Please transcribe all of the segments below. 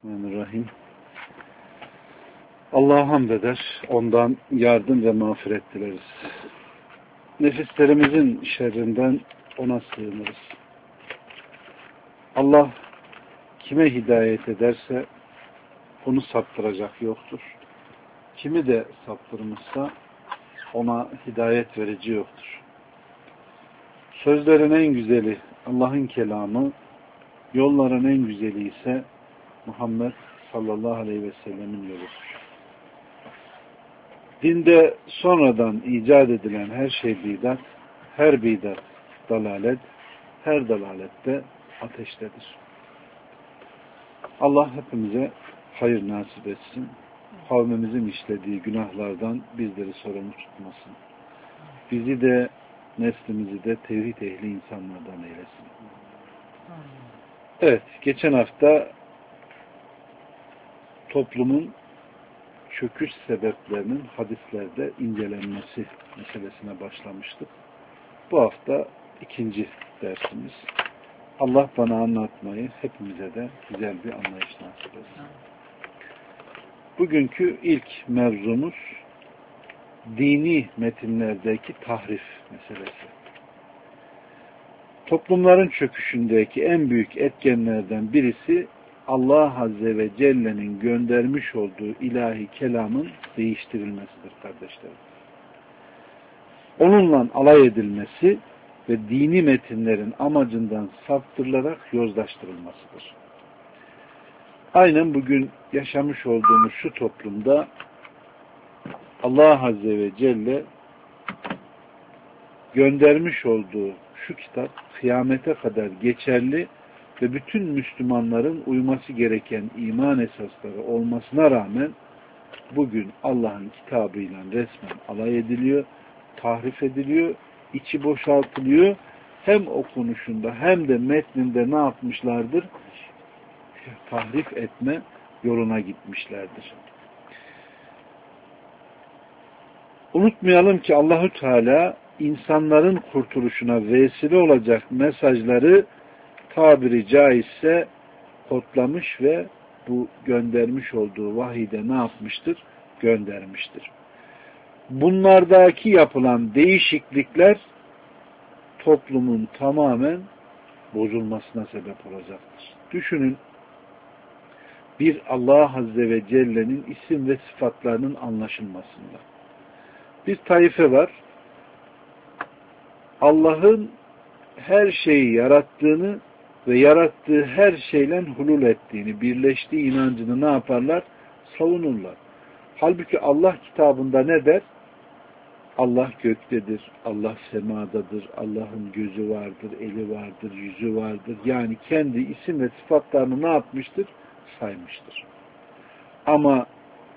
Bismillahirrahmanirrahim. Allah'a hamd eder, ondan yardım ve mağfiret dileriz. Nefislerimizin şerrinden ona sığınırız. Allah kime hidayet ederse onu saptıracak yoktur. Kimi de saptırmışsa ona hidayet verici yoktur. Sözlerin en güzeli Allah'ın kelamı, yolların en güzeli ise Muhammed sallallahu aleyhi ve sellemin yoludur. Dinde sonradan icat edilen her şey bidat, her bidat dalalet, her dalalette ateştedir. Allah hepimize hayır nasip etsin. Kavmimizin işlediği günahlardan bizleri sorumlu tutmasın. Bizi de neslimizi de tevhid ehli insanlardan eylesin. Evet, geçen hafta toplumun çöküş sebeplerinin hadislerde incelenmesi meselesine başlamıştık. Bu hafta ikinci dersimiz. Allah bana anlatmayı hepimize de güzel bir anlayış nasip etsin. Bugünkü ilk mevzumuz dini metinlerdeki tahrif meselesi. Toplumların çöküşündeki en büyük etkenlerden birisi Allah Azze ve Celle'nin göndermiş olduğu ilahi kelamın değiştirilmesidir kardeşlerim. Onunla alay edilmesi ve dini metinlerin amacından saptırılarak yozlaştırılmasıdır. Aynen bugün yaşamış olduğumuz şu toplumda Allah Azze ve Celle göndermiş olduğu şu kitap kıyamete kadar geçerli ve bütün Müslümanların uyması gereken iman esasları olmasına rağmen bugün Allah'ın kitabıyla resmen alay ediliyor, tahrif ediliyor, içi boşaltılıyor. Hem okunuşunda hem de metninde ne yapmışlardır? Tahrif etme yoluna gitmişlerdir. Unutmayalım ki Allahü Teala insanların kurtuluşuna vesile olacak mesajları tabiri caizse kodlamış ve bu göndermiş olduğu vahide ne yapmıştır? Göndermiştir. Bunlardaki yapılan değişiklikler toplumun tamamen bozulmasına sebep olacaktır. Düşünün, bir Allah Azze ve Celle'nin isim ve sıfatlarının anlaşılmasında. Bir taife var, Allah'ın her şeyi yarattığını ve yarattığı her şeyle hulul ettiğini, birleştiği inancını ne yaparlar? Savunurlar. Halbuki Allah kitabında ne der? Allah göktedir, Allah semadadır, Allah'ın gözü vardır, eli vardır, yüzü vardır. Yani kendi isim ve sıfatlarını ne yapmıştır? Saymıştır. Ama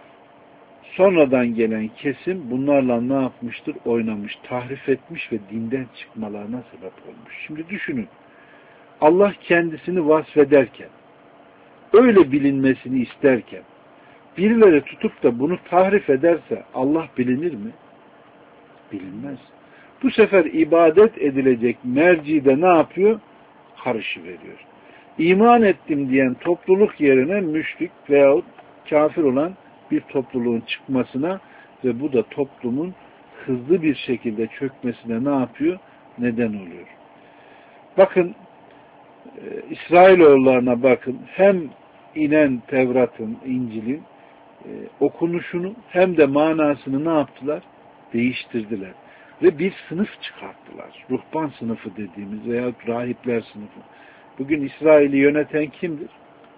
sonradan gelen kesim bunlarla ne yapmıştır? Oynamış, tahrif etmiş ve dinden çıkmalarına sebep olmuş. Şimdi düşünün. Allah kendisini vasfederken, öyle bilinmesini isterken, birileri tutup da bunu tahrif ederse Allah bilinir mi? Bilinmez. Bu sefer ibadet edilecek mercide ne yapıyor? Karışıveriyor. İman ettim diyen topluluk yerine müşrik veyahut kafir olan bir topluluğun çıkmasına ve bu da toplumun hızlı bir şekilde çökmesine ne yapıyor? Neden oluyor. Bakın, İsrailoğullarına bakın, hem inen Tevrat'ın, İncil'in okunuşunu hem de manasını ne yaptılar? Değiştirdiler. Ve bir sınıf çıkarttılar. Ruhban sınıfı dediğimiz veya rahipler sınıfı. Bugün İsrail'i yöneten kimdir?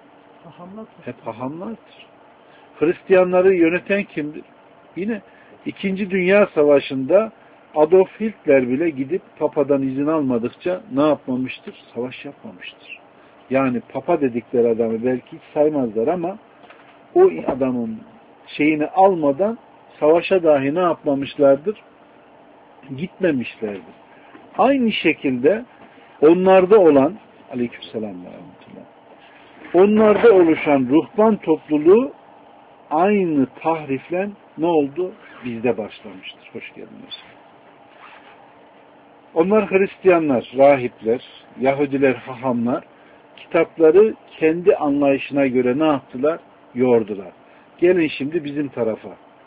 Hep hahamlardır. Hristiyanları yöneten kimdir? Yine 2. Dünya Savaşı'nda Adolf Hitler bile gidip Papa'dan izin almadıkça ne yapmamıştır? Savaş yapmamıştır. Yani Papa dedikleri adamı belki hiç saymazlar ama o adamın şeyini almadan savaşa dahi ne yapmamışlardır? Gitmemişlerdir. Aynı şekilde onlarda olan aleykümselam ve rahmetullah, onlarda oluşan ruhban topluluğu aynı tahrifle ne oldu? Bizde başlamıştır. Hoş geldiniz. Onlar Hristiyanlar, rahipler, Yahudiler, hahamlar kitapları kendi anlayışına göre ne yaptılar? Yordular. Gelin şimdi bizim tarafa.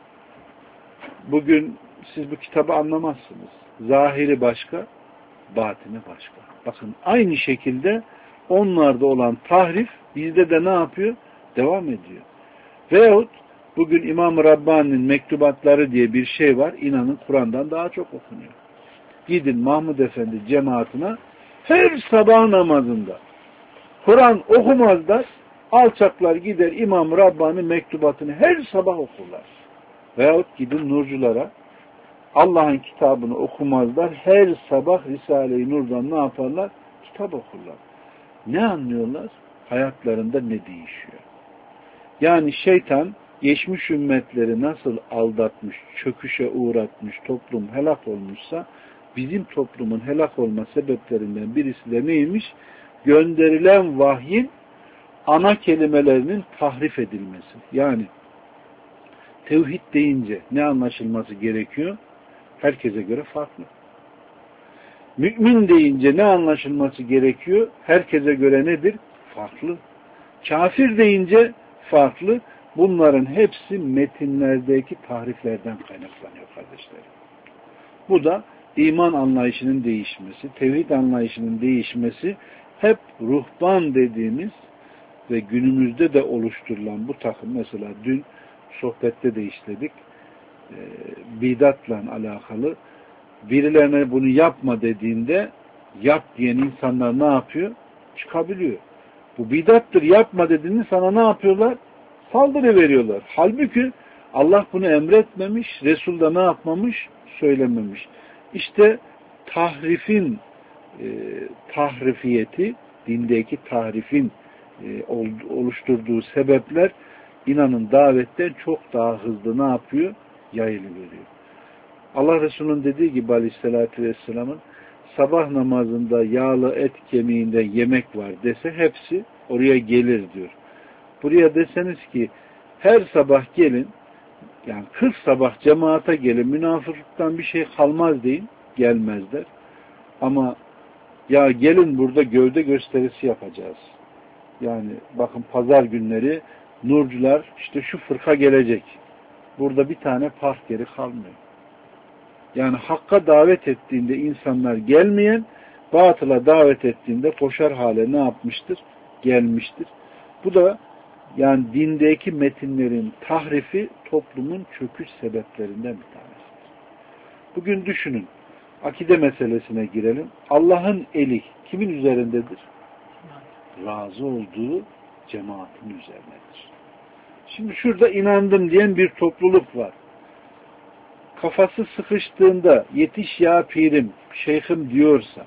Bugün siz bu kitabı anlamazsınız. Zahiri başka, batini başka. Bakın aynı şekilde onlarda olan tahrif bizde de ne yapıyor? Devam ediyor. Veyahut bugün İmam-ı Rabbani'nin mektubatları diye bir şey var. İnanın Kur'an'dan daha çok okunuyor. Gidin Mahmud Efendi cemaatine her sabah namazında Kur'an okumazlar. Alçaklar gider İmam-ı Rabbani mektubatını her sabah okurlar. Veyahut gidin nurculara Allah'ın kitabını okumazlar. Her sabah Risale-i Nur'dan ne yaparlar? Kitap okurlar. Ne anlıyorlar? Hayatlarında ne değişiyor? Yani şeytan geçmiş ümmetleri nasıl aldatmış, çöküşe uğratmış, toplum helak olmuşsa bizim toplumun helak olma sebeplerinden birisi de neymiş? Gönderilen vahyin ana kelimelerinin tahrif edilmesi. Yani tevhid deyince ne anlaşılması gerekiyor? Herkese göre farklı. Mümin deyince ne anlaşılması gerekiyor? Herkese göre nedir? Farklı. Kafir deyince farklı. Bunların hepsi metinlerdeki tahriflerden kaynaklanıyor kardeşlerim. Bu da iman anlayışının değişmesi, tevhid anlayışının değişmesi, hep ruhban dediğimiz ve günümüzde de oluşturulan bu takım, mesela dün sohbette de işledik, bidatla alakalı, birilerine bunu yapma dediğinde yap diyen insanlar ne yapıyor? Çıkabiliyor. Bu bidattır, yapma dediğinde sana ne yapıyorlar? Saldırı veriyorlar. Halbuki Allah bunu emretmemiş, Resul da ne yapmamış? Söylememiş. İşte tahrifin tahrifiyeti, dindeki tahrifin oluşturduğu sebepler inanın davetten çok daha hızlı ne yapıyor? Yayılıveriyor. Allah Resulü'nün dediği gibi aleyhissalatü vesselamın sabah namazında yağlı et kemiğinde yemek var dese hepsi oraya gelir diyor. Buraya deseniz ki her sabah gelin, yani 40 sabah cemaate gelin, münafıklıktan bir şey kalmaz deyin, gelmezler. Ama ya gelin burada gövde gösterisi yapacağız. Yani bakın pazar günleri nurcular işte şu fırka gelecek. Burada bir tane park yeri kalmıyor. Yani hakka davet ettiğinde insanlar gelmeyen, batıla davet ettiğinde koşar hale ne yapmıştır? Gelmiştir. Bu da yani dindeki metinlerin tahrifi toplumun çöküş sebeplerinden bir tanesidir. Bugün düşünün, akide meselesine girelim. Allah'ın eli kimin üzerindedir? Razı olduğu cemaatin üzerindedir. Şimdi şurada inandım diyen bir topluluk var. Kafası sıkıştığında yetiş ya pirim, şeyhim diyorsa,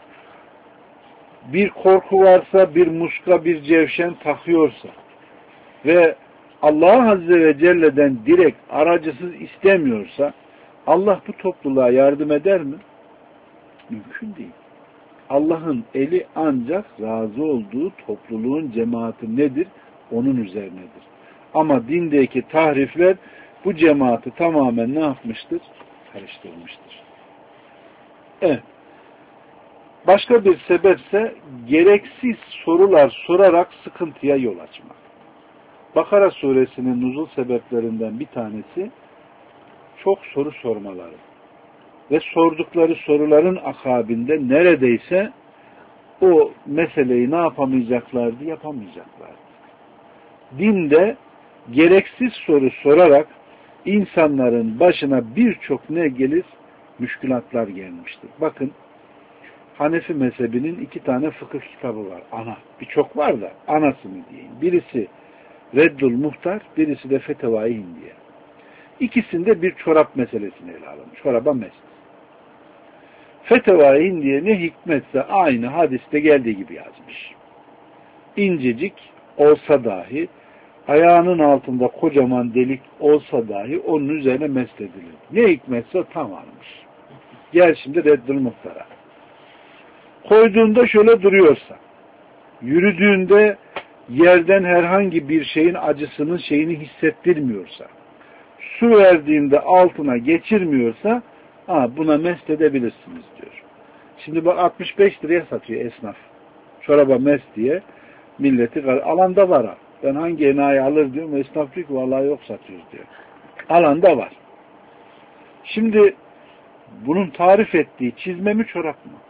bir korku varsa, bir muska, bir cevşen takıyorsa ve Allah Azze ve Celle'den direkt aracısız istemiyorsa Allah bu topluluğa yardım eder mi? Mümkün değil. Allah'ın eli ancak razı olduğu topluluğun cemaati nedir? Onun üzerinedir. Ama dindeki tahrifler bu cemaati tamamen ne yapmıştır? Karıştırmıştır. Evet. Başka bir sebepse gereksiz sorular sorarak sıkıntıya yol açmak. Bakara suresinin nuzul sebeplerinden bir tanesi çok soru sormaları ve sordukları soruların akabinde neredeyse o meseleyi ne yapamayacaklardı? Yapamayacaklardı. Dinde gereksiz soru sorarak insanların başına birçok ne gelir? Müşkülatlar gelmiştir. Bakın Hanefi mezhebinin 2 tane fıkıh kitabı var. Ana. Birçok var da anasını diyeyim. Birisi Reddül Muhtar, birisi de Fetevai Hindiye. İkisinde bir çorap meselesini ele alın. Çoraba mest. Fetevai Hindiye ne hikmetse aynı hadiste geldiği gibi yazmış. İncecik olsa dahi, ayağının altında kocaman delik olsa dahi onun üzerine mest edilir. Ne hikmetse tam almış. Gel şimdi Reddül Muhtar'a. Koyduğunda şöyle duruyorsa, yürüdüğünde yerden herhangi bir şeyin acısının şeyini hissettirmiyorsa, su verdiğinde altına geçirmiyorsa, buna mest edebilirsiniz diyor. Şimdi bak 65 liraya satıyor esnaf. Çoraba mest diye. milleti alanda var ha. Ben hangi enayi alır diyorum. Esnaf diyor ki vallahi yok satıyoruz diyor. Alanda var. Şimdi bunun tarif ettiği çizme mi çorap mı?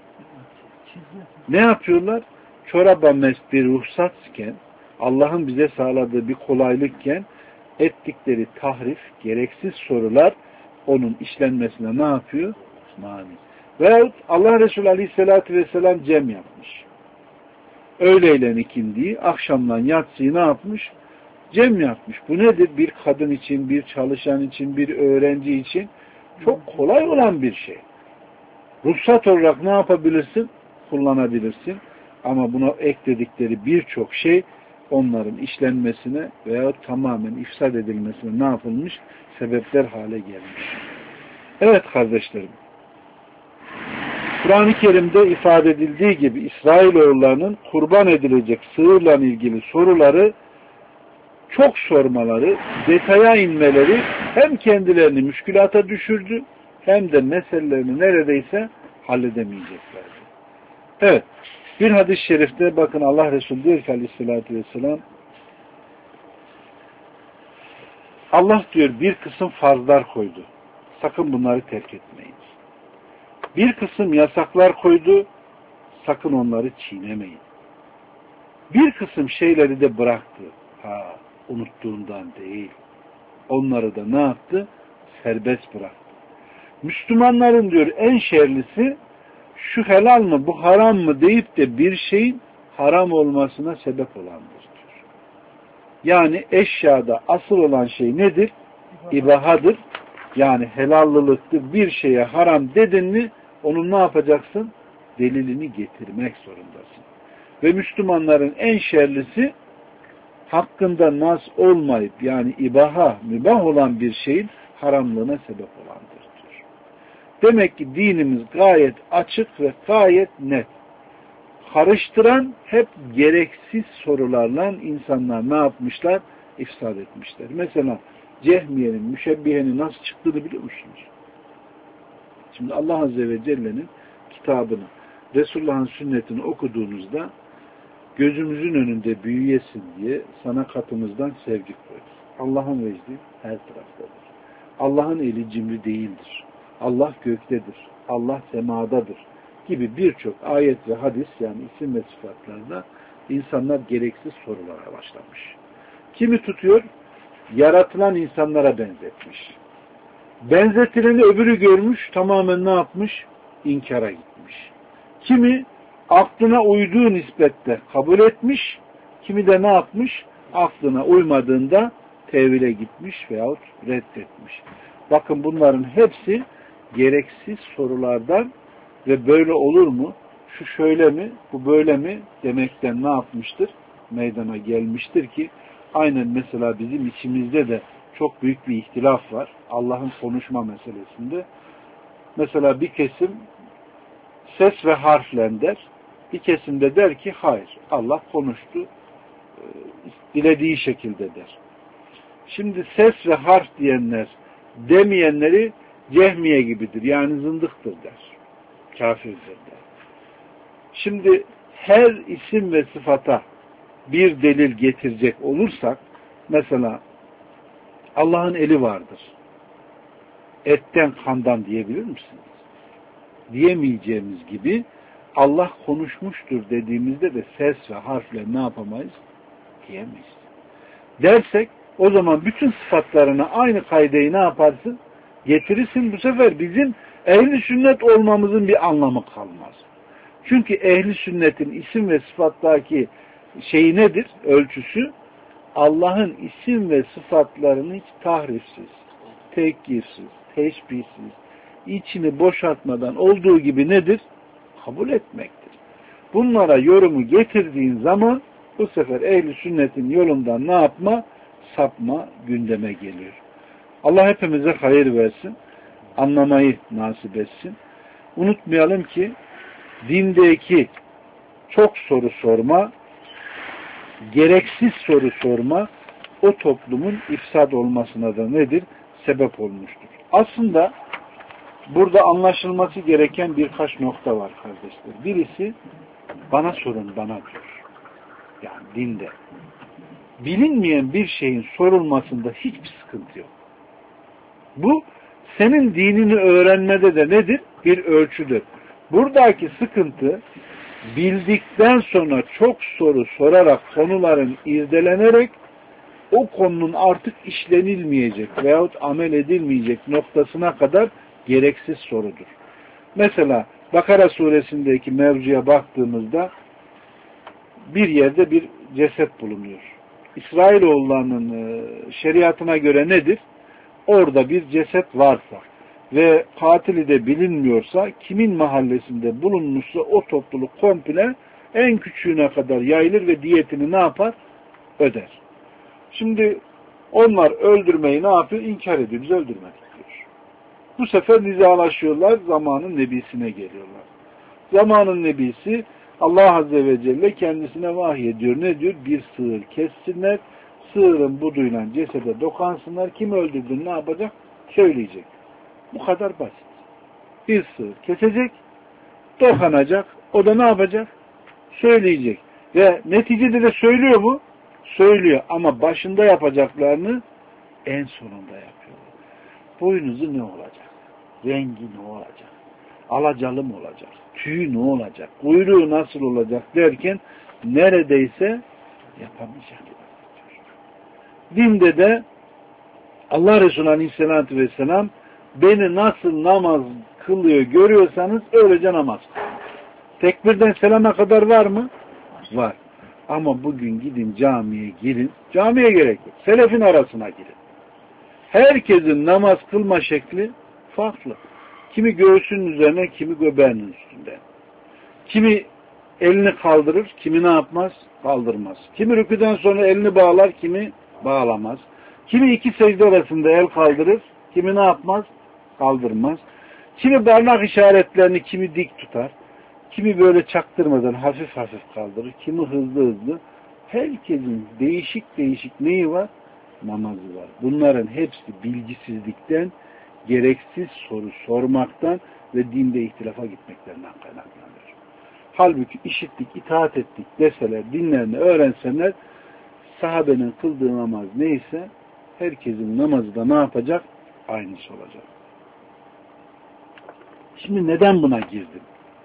Ne yapıyorlar? Çoraba bir ruhsatsken, Allah'ın bize sağladığı bir kolaylıkken ettikleri tahrif, gereksiz sorular onun işlenmesine ne yapıyor? Mani. Veyahut Allah Resulü Aleyhisselatü Vesselam cem yapmış. Öğleyle ikindiyi, akşamdan yatsıyı ne yapmış? Cem yapmış. Bu nedir? Bir kadın için, bir çalışan için, bir öğrenci için çok kolay olan bir şey. Ruhsat olarak ne yapabilirsin? Kullanabilirsin. Ama buna ekledikleri birçok şey onların işlenmesine veya tamamen ifsad edilmesine ne yapılmış? Sebepler hale gelmiş. Evet kardeşlerim. Kur'an-ı Kerim'de ifade edildiği gibi İsrailoğullarının kurban edilecek sığırla ilgili soruları çok sormaları, detaya inmeleri hem kendilerini müşkülata düşürdü hem de meselelerini neredeyse halledemeyeceklerdi. Evet. Bir hadis-i şerifte bakın Allah Resulü diyor ki Aleyhisselatü Vesselam Allah diyor bir kısım farzlar koydu. Sakın bunları terk etmeyin. Bir kısım yasaklar koydu. Sakın onları çiğnemeyin. Bir kısım şeyleri de bıraktı. Unuttuğundan değil. Onları da ne yaptı? Serbest bıraktı. Müslümanların diyor en şerlisi şu helal mı bu haram mı deyip de bir şeyin haram olmasına sebep olandır diyor. Yani eşyada asıl olan şey nedir? İbahadır. Yani helallılıktır. Bir şeye haram dedin mi onun ne yapacaksın? Delilini getirmek zorundasın. Ve Müslümanların en şerlisi hakkında nas olmayıp yani mübah olan bir şeyin haramlığına sebep olandır diyor. Demek ki dinimiz gayet açık ve gayet net. Karıştıran hep gereksiz sorularla insanlar ne yapmışlar? İfsad etmişler. Mesela Cehmiye'nin, Müşebbihe'nin nasıl çıktığını biliyor musunuz? Şimdi Allah Azze ve Celle'nin kitabını, Resulullah'ın sünnetini okuduğunuzda gözümüzün önünde büyüyesin diye sana katımızdan sevgi koyarız. Allah'ın vecdi her taraftadır. Allah'ın eli cimri değildir. Allah göktedir. Allah semadadır gibi birçok ayet ve hadis yani isim ve sıfatlarda insanlar gereksiz sorulara başlamış. Kimi tutuyor? Yaratılan insanlara benzetmiş. Benzetileni öbürü görmüş, tamamen ne yapmış? İnkara gitmiş. Kimi aklına uyduğu nispette kabul etmiş, kimi de ne yapmış? Aklına uymadığında tevhile gitmiş veyahut reddetmiş. Bakın bunların hepsi gereksiz sorulardan ve böyle olur mu? Şu şöyle mi? Bu böyle mi? Demekten ne yapmıştır? Meydana gelmiştir ki aynen mesela bizim içimizde de çok büyük bir ihtilaf var. Allah'ın konuşma meselesinde. Mesela bir kesim ses ve harfle der. Bir kesim de der ki hayır. Allah konuştu. Dilediği şekilde der. Şimdi ses ve harf diyenler demeyenleri Cehmiye gibidir. Yani zındıktır der. Kafirdir der. Şimdi her isim ve sıfata bir delil getirecek olursak mesela Allah'ın eli vardır. Etten kandan diyebilir misiniz? Diyemeyeceğimiz gibi Allah konuşmuştur dediğimizde de ses ve harfle ne yapamayız? Diyemeyiz. Dersek o zaman bütün sıfatlarına aynı kaydeyi ne yaparsın? Getirirsin. Bu sefer bizim ehli sünnet olmamızın bir anlamı kalmaz. Çünkü ehli sünnetin isim ve sıfattaki şeyi nedir? Ölçüsü Allah'ın isim ve sıfatlarını hiç tahrifsiz, tekkirsiz, teşbihsiz, içini boşaltmadan olduğu gibi nedir? Kabul etmektir. Bunlara yorumu getirdiğin zaman bu sefer ehli sünnetin yolundan ne yapma? Sapma gündeme geliyor. Allah hepimize hayır versin. Anlamayı nasip etsin. Unutmayalım ki dindeki çok soru sorma, gereksiz soru sorma o toplumun ifsad olmasına da nedir? Sebep olmuştur. Aslında burada anlaşılması gereken birkaç nokta var kardeşler. Birisi bana sorun bana diyor. Yani dinde. Bilinmeyen bir şeyin sorulmasında hiçbir sıkıntı yok. Bu senin dinini öğrenmede de nedir? Bir ölçüdür. Buradaki sıkıntı bildikten sonra çok soru sorarak konuların irdelenerek o konunun artık işlenilmeyecek veyahut amel edilmeyecek noktasına kadar gereksiz sorudur. Mesela Bakara suresindeki mevzuya baktığımızda bir yerde bir ceset bulunuyor. İsrailoğullarının şeriatına göre nedir? Orada bir ceset varsa ve katili de bilinmiyorsa, kimin mahallesinde bulunmuşsa o topluluk komple en küçüğüne kadar yayılır ve diyetini ne yapar? Öder. Şimdi onlar öldürmeyi ne yapıyor? İnkar ediyor. Biz öldürmedik diyor. Bu sefer nizalaşıyorlar. Zamanın nebisine geliyorlar. Zamanın nebisi Allah Azze ve Celle kendisine vahyediyor. Ne diyor? Bir sığır kessinler. Sığırın buduyla cesede dokansınlar. Kim öldürdüğünü ne yapacak? Söyleyecek. Bu kadar basit. Bir sığır kesecek, dokanacak. O da ne yapacak? Söyleyecek. Ve neticede de söylüyor mu? Söylüyor. Ama başında yapacaklarını en sonunda yapıyor. Boynuzu ne olacak? Rengi ne olacak? Alacalı mı olacak? Tüyü ne olacak? Kuyruğu nasıl olacak derken neredeyse yapamayacak. Dinde de Allah Resulü Aleyhisselatü Vesselam beni nasıl namaz kılıyor görüyorsanız öylece namaz kılın. Tekbirden selama kadar var mı? Var. Ama bugün gidin camiye girin. Camiye gerek yok. Selefin arasına girin. Herkesin namaz kılma şekli farklı. Kimi göğsünün üzerine, kimi göbeğinin üstünde. Kimi elini kaldırır, kimi ne yapmaz? Kaldırmaz. Kimi rüküden sonra elini bağlar, kimi bağlamaz. Kimi iki secde arasında el kaldırır, kimi ne yapmaz? Kaldırmaz. Kimi parmak işaretlerini kimi dik tutar, kimi böyle çaktırmadan hafif hafif kaldırır, kimi hızlı hızlı. Herkesin değişik değişik neyi var? Namazı var. Bunların hepsi bilgisizlikten, gereksiz soru sormaktan ve dinde ihtilafa gitmeklerinden kaynaklanıyor. Halbuki işittik, itaat ettik deseler, dinlerini öğrenseler, sahabenin kıldığı namaz neyse herkesin namazı da ne yapacak? Aynısı olacak. Şimdi neden buna girdim?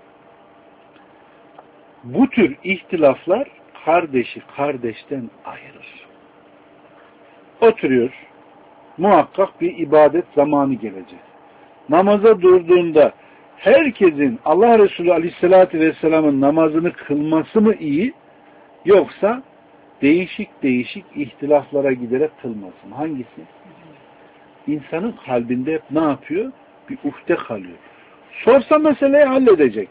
Bu tür ihtilaflar kardeşi kardeşten ayırır. Oturuyor, muhakkak bir ibadet zamanı gelecek. Namaza durduğunda herkesin Allah Resulü Aleyhisselatü Vesselam'ın namazını kılması mı iyi, yoksa değişik değişik ihtilaflara giderek kılmasın? Hangisi? İnsanın kalbinde hep ne yapıyor? Bir uhde kalıyor. Sorsa meseleyi halledecek.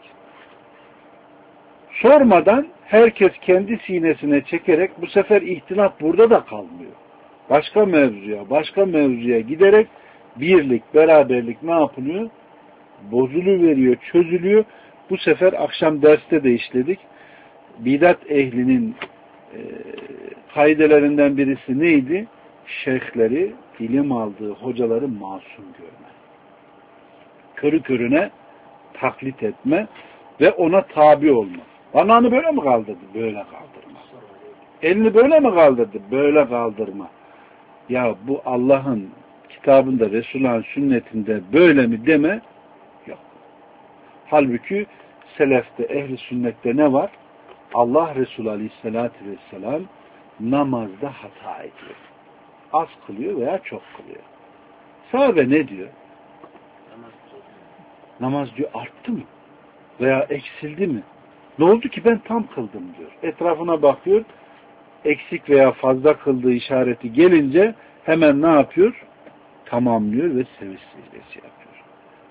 Sormadan herkes kendi sinesine çekerek bu sefer ihtilaf burada da kalmıyor. Başka mevzuya giderek birlik, beraberlik ne yapılıyor? Bozuluveriyor, çözülüyor. Bu sefer akşam derste de işledik. Bidat ehlinin kaidelerinden birisi neydi? Şeyhleri, ilim aldığı hocaları masum görme. Körü körüne taklit etme ve ona tabi olma. Parmağını böyle mi kaldırdı? Böyle kaldırma. Elini böyle mi kaldırdı? Böyle kaldırma. Ya bu Allah'ın kitabında, Resulullah'ın sünnetinde böyle mi deme? Yok. Halbuki selefte, ehli sünnette ne var? Allah Resulü Aleyhisselatü Vesselam namazda hata ediyor. Az kılıyor veya çok kılıyor. Sahabe ne diyor? Namaz diyor arttı mı? Veya eksildi mi? Ne oldu ki ben tam kıldım diyor. Etrafına bakıyor. Eksik veya fazla kıldığı işareti gelince hemen ne yapıyor? Tamamlıyor ve sevinç secdesi yapıyor.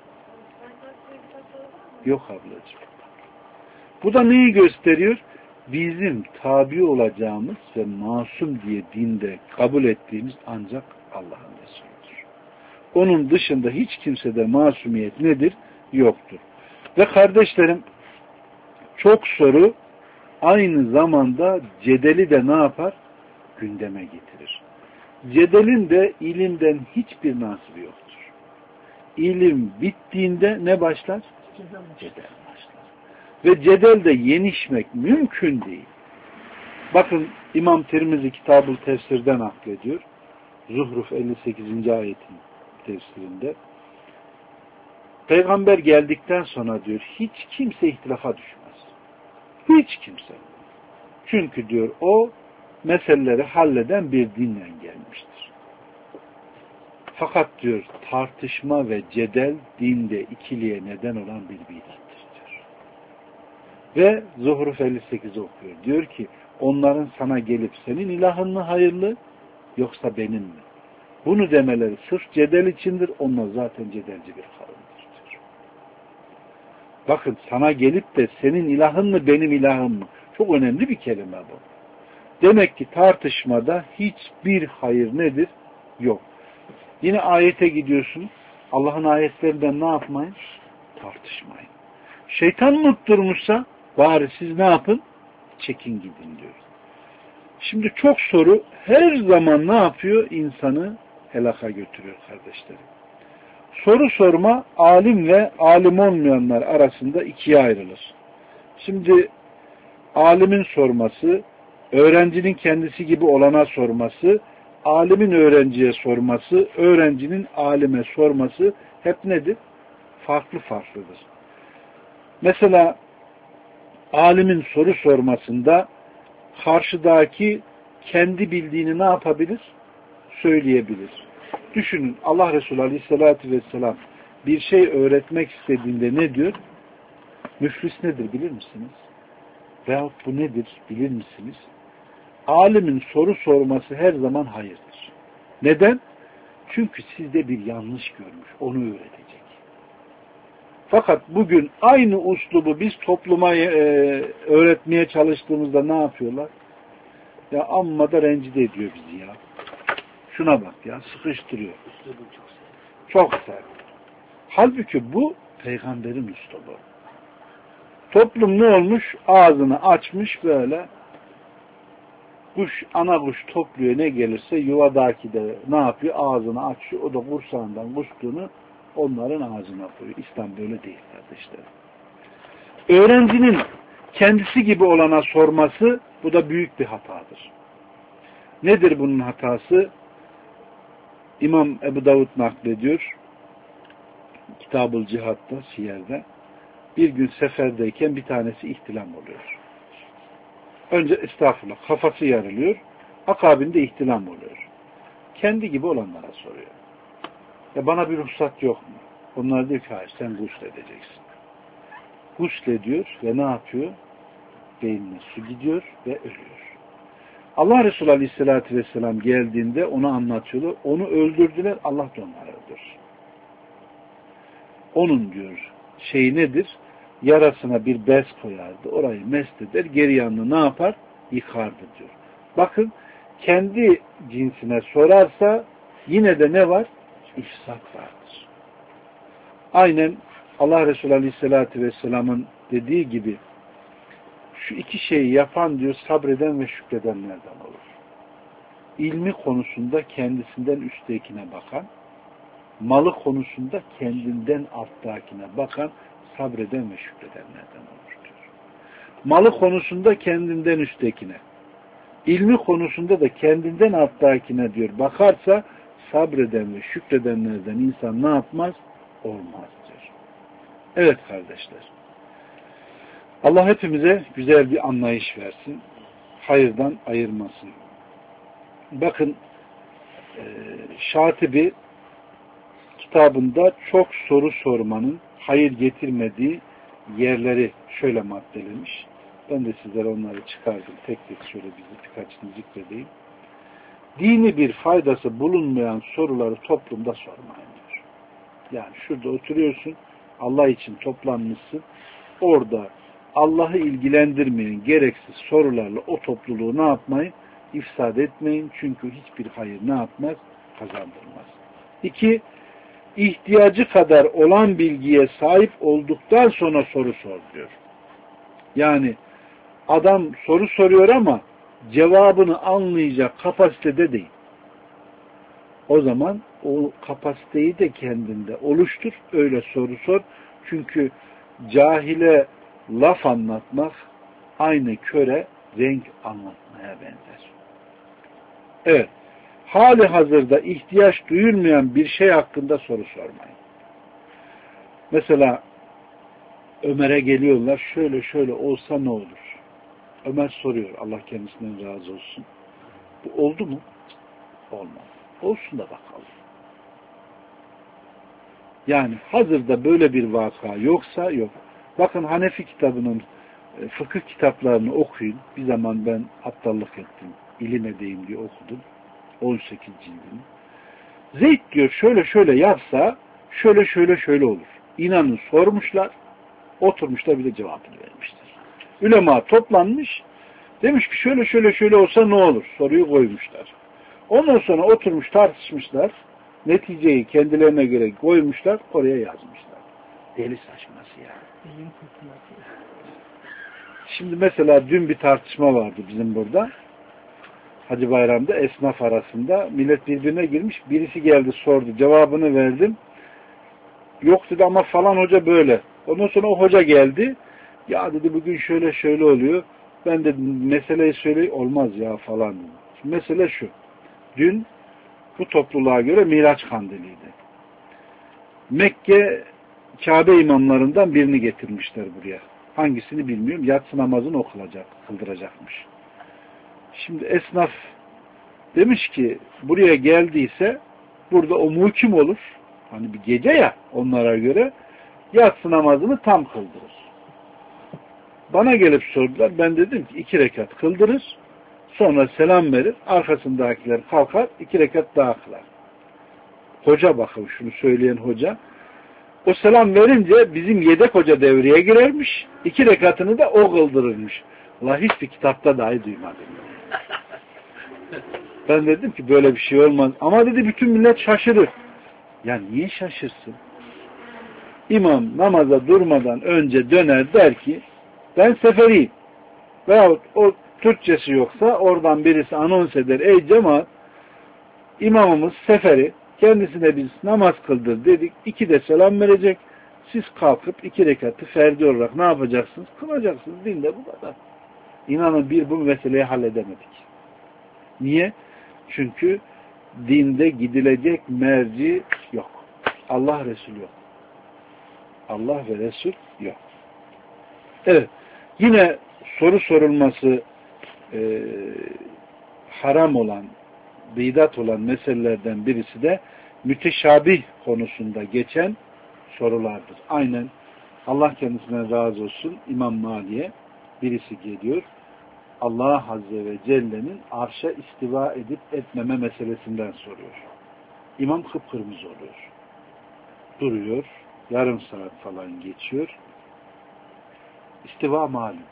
Yok ablacığım. Bu da neyi gösteriyor? Bizim tabi olacağımız ve masum diye dinde kabul ettiğimiz ancak Allah'ın Resulüdür. Onun dışında hiç kimsede masumiyet nedir? Yoktur. Ve kardeşlerim, çok soru aynı zamanda cedeli de ne yapar? Gündeme getirir. Cedelin de ilimden hiçbir nasibi yoktur. İlim bittiğinde ne başlar? Cedel başlar. Ve cedelde yenişmek mümkün değil. Bakın İmam Tirmizi Kitab-ül Tefsir'den naklediyor. Zuhruf 58. ayetin tefsirinde. Peygamber geldikten sonra diyor hiç kimse ihtilafa düşmez. Hiç kimse. Çünkü diyor o meseleleri halleden bir dinle gelmiştir. Fakat diyor tartışma ve cedel dinde ikiliğe neden olan bir bidattir diyor. Ve Zuhruf 58 okuyor. Diyor ki onların sana gelip senin ilahın mı hayırlı yoksa benim mi? Bunu demeleri sırf cedel içindir. Onlar zaten cedelci bir kavimdir diyor. Bakın sana gelip de senin ilahın mı benim ilahım mı? Çok önemli bir kelime bu. Demek ki tartışmada hiçbir hayır nedir? Yok. Yine ayete gidiyorsun. Allah'ın ayetlerinden ne yapmayın? Tartışmayın. Şeytan unutturmuşsa bari siz ne yapın? Çekin gidin diyor. Şimdi çok soru her zaman ne yapıyor? İnsanı helaka götürüyor kardeşlerim. Soru sorma alim ve alim olmayanlar arasında ikiye ayrılır. Şimdi alimin sorması, öğrencinin kendisi gibi olana sorması, alimin öğrenciye sorması, öğrencinin alime sorması hep nedir? Farklı farklıdır. Mesela alimin soru sormasında karşıdaki kendi bildiğini ne yapabilir? Söyleyebilir. Düşünün Allah Resulü Aleyhisselatü Vesselam bir şey öğretmek istediğinde ne diyor? Müflis nedir bilir misiniz? Veyahut bu nedir bilir misiniz? Alimin soru sorması her zaman hayırdır. Neden? Çünkü sizde bir yanlış görmüş. Onu öğretecek. Fakat bugün aynı uslubu biz topluma öğretmeye çalıştığımızda ne yapıyorlar? Ya amma da rencide ediyor bizi ya. Şuna bak ya sıkıştırıyor. Çok sert. Halbuki bu peygamberin uslubu. Toplum ne olmuş? Ağzını açmış böyle. Kuş, ana kuş topluyor ne gelirse yuvadaki de ne yapıyor? Ağzını açıyor. O da kursağından kustuğunu onların ağzına koyuyor. İslam böyle değil kardeşlerim. Öğrencinin kendisi gibi olana sorması bu da büyük bir hatadır. Nedir bunun hatası? İmam Ebu Davud naklediyor. Kitab-ül Cihat'ta, Siyer'de. Bir gün seferdeyken bir tanesi ihtilam oluyor. Önce estağfurullah kafası yarılıyor. Akabinde ihtilam oluyor. Kendi gibi olanlara soruyor. Ya bana bir ruhsat yok mu? Onlar diyor ki hayır sen gusledeceksin. Guslediyor ve ne yapıyor? Beynine su gidiyor ve ölüyor. Allah Resulü Aleyhisselatü Vesselam geldiğinde onu anlatıyorlar. Onu öldürdüler. Allah da onları öldürür. Onun diyor şeyi nedir? Yarasına bir bez koyardı. Orayı mest eder. Geri yanını ne yapar? Yıkardı diyor. Bakın kendi cinsine sorarsa yine de ne var? İfsat vardır. Aynen Allah Resulü Aleyhisselatü Vesselam'ın dediği gibi şu iki şeyi yapan diyor sabreden ve şükredenlerden olur. İlmi konusunda kendisinden üsttekine bakan, malı konusunda kendinden alttakine bakan, sabreden ve şükredenlerden olur diyor. Malı konusunda kendinden üsttekine, ilmi konusunda da kendinden alttakine diyor bakarsa sabreden ve şükredenlerden insan ne yapmaz? Olmaz diyor. Evet kardeşler. Allah hepimize güzel bir anlayış versin. Hayırdan ayırmasın. Bakın Şatibi kitabında çok soru sormanın hayır getirmediği yerleri şöyle maddelemiş. Ben de sizlere onları çıkardım. Tek tek şöyle birkaçını zikredeyim. Dini bir faydası bulunmayan soruları toplumda sormayın diyor. Yani şurada oturuyorsun, Allah için toplanmışsın. Orada Allah'ı ilgilendirmeyen gereksiz sorularla o topluluğu ne yapmayın? İfsad etmeyin. Çünkü hiçbir hayır ne yapmaz? Kazandırmaz. 2. İhtiyacı kadar olan bilgiye sahip olduktan sonra soru sor diyor. Yani adam soru soruyor ama cevabını anlayacak kapasitede değil. O zaman o kapasiteyi de kendinde oluştur. Öyle soru sor. Çünkü cahile laf anlatmak aynı köre renk anlatmaya sormaya benzer. Evet. Hali hazırda ihtiyaç duyulmayan bir şey hakkında soru sormayın. Mesela Ömer'e geliyorlar, şöyle şöyle olsa ne olur? Ömer soruyor, Allah kendisinden razı olsun. Bu oldu mu? Olmaz. Olsun da bakalım. Yani hazırda böyle bir vaka yoksa yok. Bakın Hanefi kitabının fıkıh kitaplarını okuyun. Bir zaman ben aptallık ettim. İlim edeyim diye okudum. 18 cildini. Zeyd diyor şöyle şöyle yapsa şöyle şöyle şöyle olur. İnanın sormuşlar. Oturmuşlar bir de cevabını vermişler. Ülema toplanmış. Demiş ki şöyle şöyle şöyle olsa ne olur? Soruyu koymuşlar. Ondan sonra oturmuş tartışmışlar. Neticeyi kendilerine göre koymuşlar. Oraya yazmışlar. Deli saçması ya. Şimdi mesela dün bir tartışma vardı bizim burada. Hacı Bayram'da esnaf arasında. Millet birbirine girmiş. Birisi geldi sordu. Cevabını verdim. Yok dedi ama falan hoca böyle. Ondan sonra o hoca geldi. Ya dedi bugün şöyle şöyle oluyor. Ben de meseleyi söyleyeyim. Olmaz ya falan. Şimdi mesele şu. Dün bu topluluğa göre Miraç Kandili'ydi. Mekke Kabe imamlarından birini getirmişler buraya. Hangisini bilmiyorum. Yatsı namazını kıldıracakmış. Şimdi esnaf demiş ki buraya geldiyse burada o muhkim olur. Hani bir gece ya onlara göre yatsı namazını tam kıldırır. Bana gelip sordular. Ben dedim ki 2 rekat kıldırır. Sonra selam verir. Arkasındakiler kalkar. 2 rekat daha kılar. Hoca bakın şunu söyleyen hoca. O selam verince bizim yedek hoca devreye girermiş. 2 rekatını da o kıldırırmış. Allah hiçbir kitapta dahi duymadım. Ben dedim ki böyle bir şey olmaz. Ama dedi bütün millet şaşırır. Ya niye şaşırsın? İmam namaza durmadan önce döner der ki ben seferiyim. Veyahut o Türkçesi yoksa oradan birisi anons eder. Ey cemaat imamımız seferi. Kendisine biz namaz kıldır dedik. 2 de selam verecek. Siz kalkıp 2 rekatı ferdi olarak ne yapacaksınız? Kılacaksınız. Dinde bu kadar. İnanın bu meseleyi halledemedik. Niye? Çünkü dinde gidilecek merci yok. Allah Resul yok. Allah ve Resul yok. Evet. Yine soru sorulması haram olan, bidat olan meselelerden birisi de müteşabih konusunda geçen sorulardır. Aynen Allah kendisine razı olsun İmam Mali'ye birisi geliyor. Allah Azze ve Celle'nin arşa istiva edip etmeme meselesinden soruyor. İmam kıpkırmızı oluyor. Duruyor. Yarım saat falan geçiyor. İstiva malum.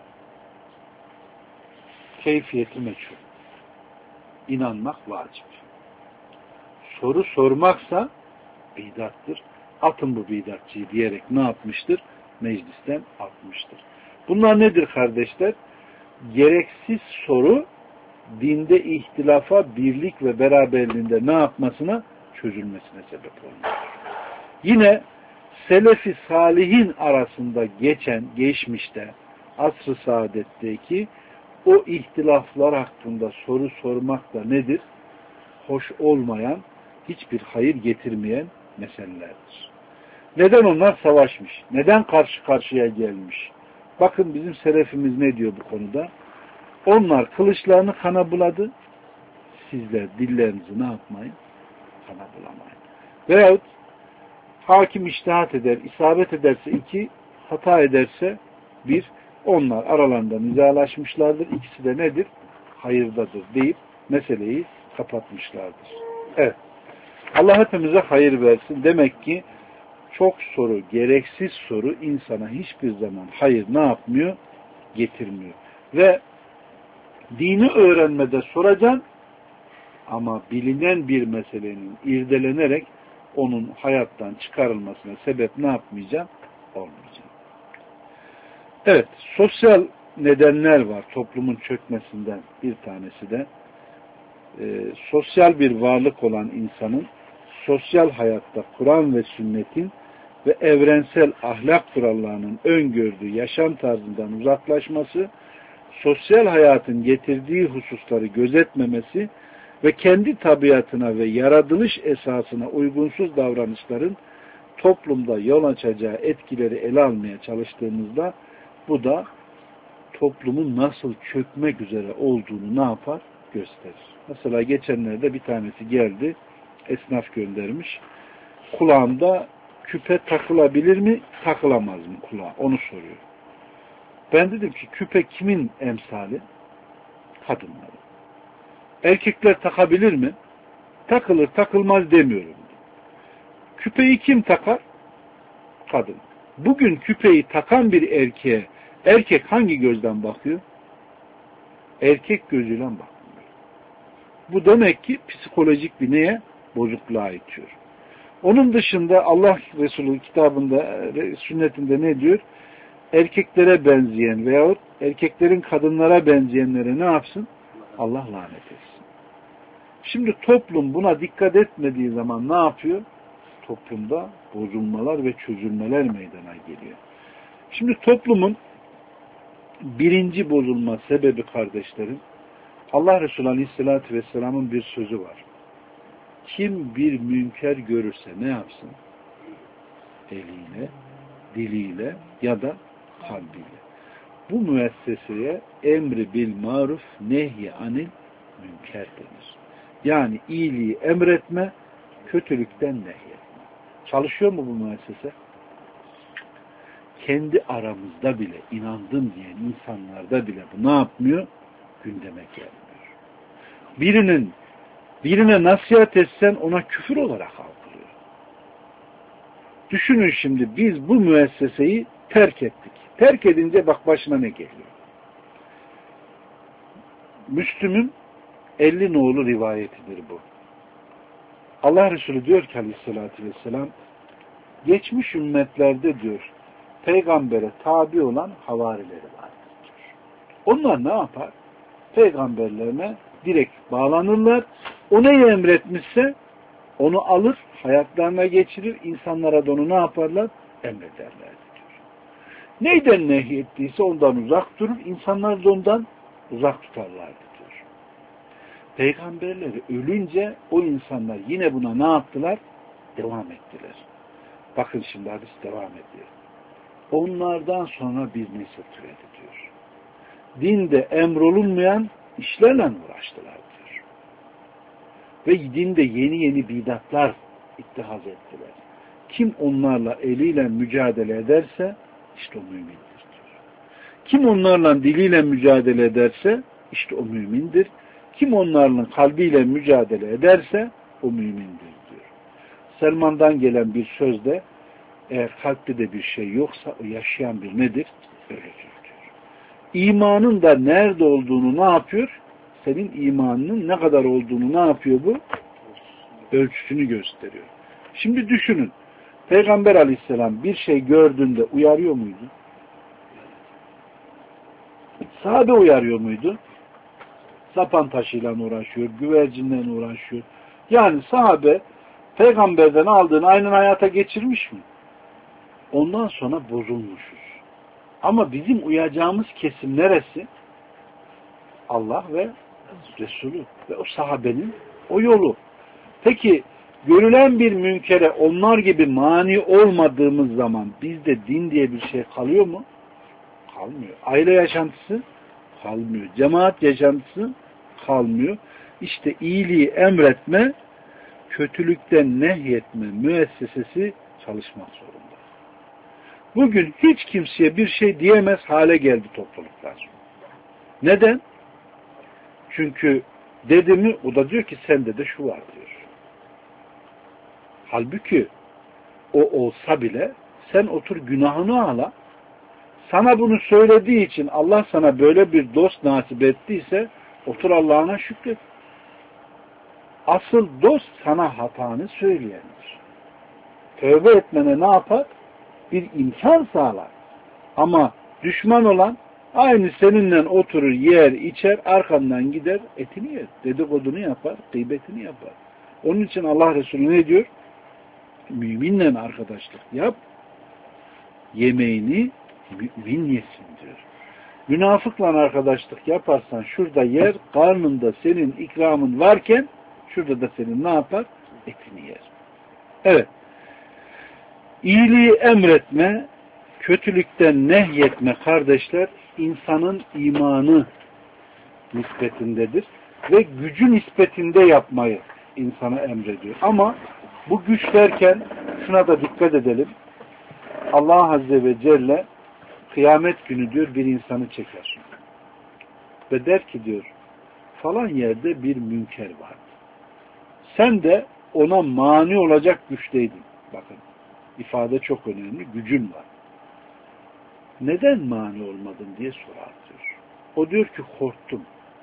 Keyfiyeti meçhul. İnanmak vacip. Soru sormaksa bidattır. Atın bu bidatçıyı diyerek ne yapmıştır? Meclisten atmıştır. Bunlar nedir kardeşler? Gereksiz soru dinde ihtilafa, birlik ve beraberliğinde ne yapmasına? Çözülmesine sebep olmuş. Yine Selefi Salihin arasında geçmişte asr-ı saadetteki o ihtilaflar hakkında soru sormak da nedir? Hoş olmayan, hiçbir hayır getirmeyen meselelerdir. Neden onlar savaşmış? Neden karşı karşıya gelmiş? Bakın bizim selefimiz ne diyor bu konuda? Onlar kılıçlarını kana buladı. Sizler dillerinizi ne yapmayın? Kana bulamayın. Veyahut hakim içtihat eder, isabet ederse 2, hata ederse 1, onlar aralarında nizalaşmışlardır. İkisi de nedir? Hayırdadır deyip meseleyi kapatmışlardır. Evet. Allah hepimize hayır versin. Demek ki çok soru, gereksiz soru insana hiçbir zaman hayır ne yapmıyor? Getirmiyor. Ve dini öğrenmede soracaksın ama bilinen bir meselenin irdelenerek onun hayattan çıkarılmasına sebep ne yapmayacağım? Olmayacağım. Evet, sosyal nedenler var toplumun çökmesinden bir tanesi de sosyal bir varlık olan insanın sosyal hayatta Kur'an ve sünnetin ve evrensel ahlak kurallarının öngördüğü yaşam tarzından uzaklaşması, sosyal hayatın getirdiği hususları gözetmemesi ve kendi tabiatına ve yaratılış esasına uygunsuz davranışların toplumda yol açacağı etkileri ele almaya çalıştığımızda bu da toplumun nasıl çökmek üzere olduğunu ne yapar? Gösterir. Mesela geçenlerde bir tanesi geldi, esnaf göndermiş. Kulağımda küpe takılabilir mi, takılamaz mı kulağa? Onu soruyor. Ben dedim ki küpe kimin emsali? Kadınların. Erkekler takabilir mi? Takılır, takılmaz demiyorum. Küpeyi kim takar? Kadın. Bugün küpeyi takan bir erkeğe erkek hangi gözden bakıyor? Erkek gözüyle bakıyor. Bu demek ki psikolojik bir neye? Bozukluğa itiyor. Onun dışında Allah Resulü kitabında, sünnetinde ne diyor? Erkeklere benzeyen veyahut erkeklerin kadınlara benzeyenlere ne yapsın? Allah lanet etsin. Şimdi toplum buna dikkat etmediği zaman ne yapıyor? Toplumda bozulmalar ve çözülmeler meydana geliyor. Şimdi toplumun birinci bozulma sebebi kardeşlerim, Allah Resulü Aleyhisselatü Vesselam'ın bir sözü var. Kim bir münker görürse ne yapsın? Eliyle, diliyle ya da kalbiyle. Bu müesseseye emri bil maruf nehy anil münker denir. Yani iyiliği emretme, kötülükten nehyetme. Çalışıyor mu bu müessese? Kendi aramızda bile inandım diyen insanlarda bile bu ne yapmıyor? Gündeme gelmiyor. Birine nasihat etsen ona küfür olarak algılıyor. Düşünün şimdi biz bu müesseseyi terk ettik. Terk edince bak başına ne geliyor. Müslüm'ün 50 nolu rivayetidir bu. Allah Resulü diyor ki Aleyhisselatü Vesselam, geçmiş ümmetlerde diyor peygambere tabi olan havarileri vardır diyor. Onlar ne yapar? Peygamberlerine direkt bağlanırlar. O neyi emretmişse onu alır, hayatlarına geçirir, insanlara da onu ne yaparlar? Emrederler diyor. Neyden nehyettiyse ondan uzak durur, insanlar da ondan uzak tutarlardı diyor. Peygamberleri ölünce o insanlar yine buna ne yaptılar? Devam ettiler. Bakın şimdi hadis devam ediyor. Onlardan sonra bir nesil türedi diyor. Dinde emrolunmayan işlerle uğraştılar diyor. Ve dinde yeni yeni bidatlar ittihaz ettiler. Kim onlarla eliyle mücadele ederse işte o mümindir diyor. Kim onlarla diliyle mücadele ederse işte o mümindir. Kim onlarla kalbiyle mücadele ederse o mümindir diyor. Selman'dan gelen bir sözde eğer kalpte de bir şey yoksa o yaşayan bir nedir? Ölüdür diyor. İmanın da nerede olduğunu ne yapıyor? Senin imanının ne kadar olduğunu ne yapıyor bu? Ölçüsünü gösteriyor. Şimdi düşünün. Peygamber Aleyhisselam bir şey gördüğünde uyarıyor muydu? Sahabe uyarıyor muydu? Sapan taşıyla uğraşıyor, güvercinle uğraşıyor. Yani sahabe peygamberden aldığını aynen hayata geçirmiş mi? Ondan sonra bozulmuşuz. Ama bizim uyacağımız kesim neresi? Allah ve Resulü ve o sahabenin o yolu. Peki görülen bir münkere onlar gibi mani olmadığımız zaman bizde din diye bir şey kalıyor mu? Kalmıyor. Aile yaşantısı kalmıyor. Cemaat yaşantısı kalmıyor. İşte iyiliği emretme, kötülükten nehyetme müessesesi çalışmak zorunda. Bugün hiç kimseye bir şey diyemez hale geldi topluluklar. Neden? Çünkü dedi mi o da diyor ki sende de şu var diyor. Halbuki o olsa bile sen otur günahını ağla. Sana bunu söylediği için Allah sana böyle bir dost nasip ettiyse otur Allah'ına şükret. Asıl dost sana hatanı söyleyendir. Tövbe etmene ne yapar? Bir imkan sağlar. Ama düşman olan aynı seninle oturur, yer, içer, arkandan gider, etini yer. Dedikodunu yapar, gıybetini yapar. Onun için Allah Resulü ne diyor? Müminle arkadaşlık yap, yemeğini mümin yesin diyor. Münafıkla arkadaşlık yaparsan şurada yer, karnında senin ikramın varken şurada da senin ne yapar? Etini yer. Evet. İyiliği emretme, kötülükten nehyetme kardeşler, insanın imanı nispetindedir. Ve gücü nispetinde yapmayı insana emrediyor. Ama bu güç derken şuna da dikkat edelim. Allah Azze ve Celle kıyamet günü diyor bir insanı çeker. Ve der ki diyor falan yerde bir münker vardı. Sen de ona mani olacak güçteydin. Bakın ifade çok önemli. Gücün var. Neden mani olmadın diye sorar diyor. O diyor ki korktum.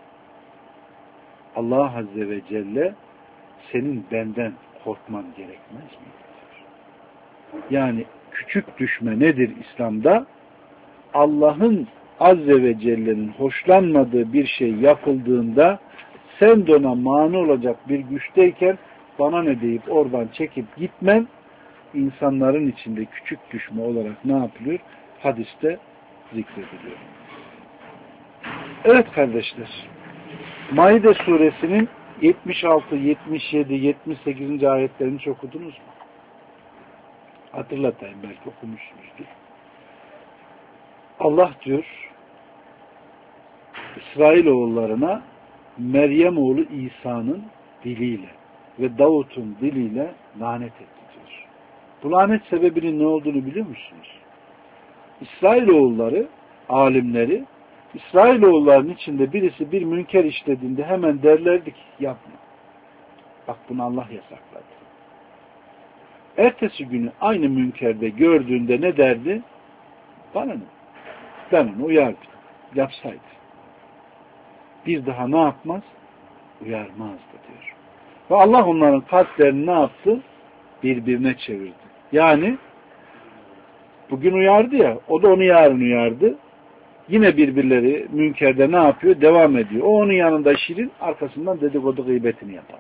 Allah Azze ve Celle senin benden korkman gerekmez mi? Yani küçük düşme nedir İslam'da? Allah'ın Azze ve Celle'nin hoşlanmadığı bir şey yapıldığında sen de ona mani olacak bir güçteyken bana ne deyip oradan çekip gitmen insanların içinde küçük düşme olarak ne yapılıyor? Hadiste zikrediliyor. Evet kardeşler, Maide suresinin 76, 77, 78. ayetlerini hiç okudunuz mu? Hatırlatayım, belki okumuşsunuzdur. Allah diyor İsrailoğullarına Meryem oğlu İsa'nın diliyle ve Davut'un diliyle lanet etti diyor. Bu lanet sebebinin ne olduğunu biliyor musunuz? İsrailoğulları, alimleri, İsrailoğullarının içinde birisi bir münker işlediğinde hemen derlerdi ki yapma. Bak bunu Allah yasakladı. Ertesi günü aynı münkerde gördüğünde ne derdi? Bana ne? Ben onu uyardım. Yapsaydı. Bir daha ne yapmaz? Uyarmazdı diyor. Ve Allah onların kalplerini ne yaptı? Birbirine çevirdi. Yani bugün uyardı ya, o da onu yarın uyardı. Yine birbirleri münkerde ne yapıyor? Devam ediyor. O onun yanında şirin, arkasından dedikodu gıybetini yapan.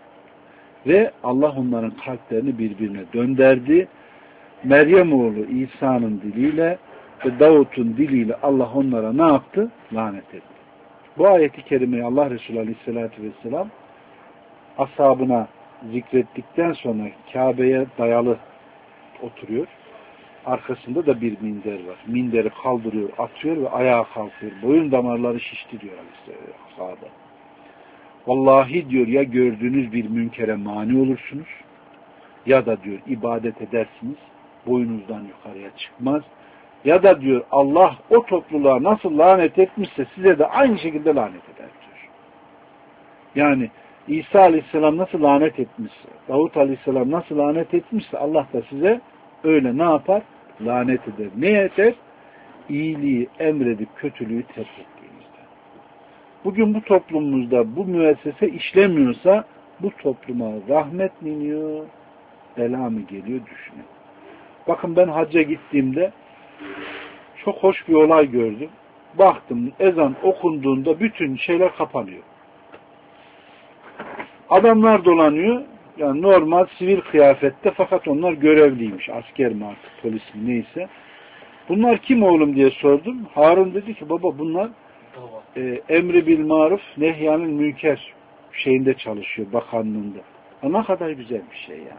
Ve Allah onların kalplerini birbirine dönderdi. Meryem oğlu İsa'nın diliyle ve Davut'un diliyle Allah onlara ne yaptı? Lanet etti. Bu ayeti kerimeyi Allah Resulü Aleyhisselatü Vesselam ashabına zikrettikten sonra Kabe'ye dayalı oturuyor. Arkasında da bir minder var. Minderi kaldırıyor, atıyor ve ayağa kalkıyor. Boyun damarları şişti diyor ashaba. Vallahi diyor ya gördüğünüz bir münkere mani olursunuz ya da diyor ibadet edersiniz. Boyunuzdan yukarıya çıkmaz. Ya da diyor Allah o topluluğa nasıl lanet etmişse size de aynı şekilde lanet eder diyor. Yani İsa Aleyhisselam nasıl lanet etmişse, Davut Aleyhisselam nasıl lanet etmişse Allah da size öyle ne yapar? Lanet eder. Ne eder? İyiliği emredip kötülüğü terk ettiğinizde. Bugün bu toplumumuzda bu müessese işlemiyorsa bu topluma rahmet mi iniyor, bela mı geliyor düşünün. Bakın ben hacca gittiğimde çok hoş bir olay gördüm. Baktım ezan okunduğunda bütün şeyler kapanıyor. Adamlar dolanıyor. Yani normal sivil kıyafette fakat onlar görevliymiş. Asker mi artık polis mi neyse. Bunlar kim oğlum diye sordum. Harun dedi ki baba bunlar emri bil maruf nehyanın münker şeyinde çalışıyor bakanlığında. Ne kadar güzel bir şey yani.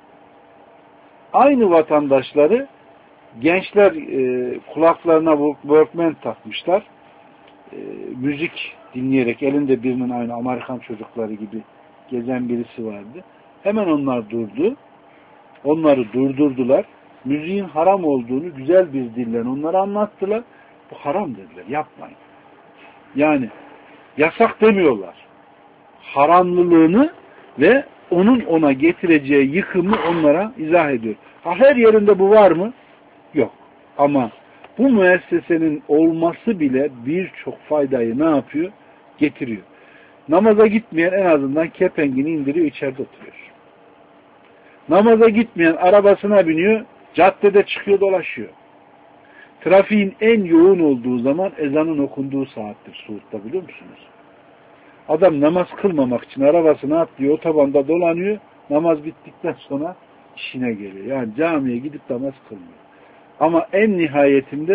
Aynı vatandaşları gençler kulaklarına Walkman takmışlar. Müzik dinleyerek elinde birinin aynı Amerikan çocukları gibi gezen birisi vardı. Hemen onlar durdu. Onları durdurdular. Müziğin haram olduğunu güzel bir dille onlara anlattılar. Bu haram dediler. Yapmayın. Yani yasak demiyorlar. Haramlılığını ve onun ona getireceği yıkımı onlara izah ediyor. Her yerinde bu var mı? Yok. Ama bu müessesenin olması bile birçok faydayı ne yapıyor? Getiriyor. Namaza gitmeyen en azından kepengini indiriyor, içeride oturuyor. Namaza gitmeyen arabasına biniyor, caddede çıkıyor, dolaşıyor. Trafiğin en yoğun olduğu zaman ezanın okunduğu saattir Suud'da, biliyor musunuz? Adam namaz kılmamak için arabasına atlıyor, otobanda dolanıyor, namaz bittikten sonra işine geliyor. Yani camiye gidip namaz kılmıyor. Ama en nihayetinde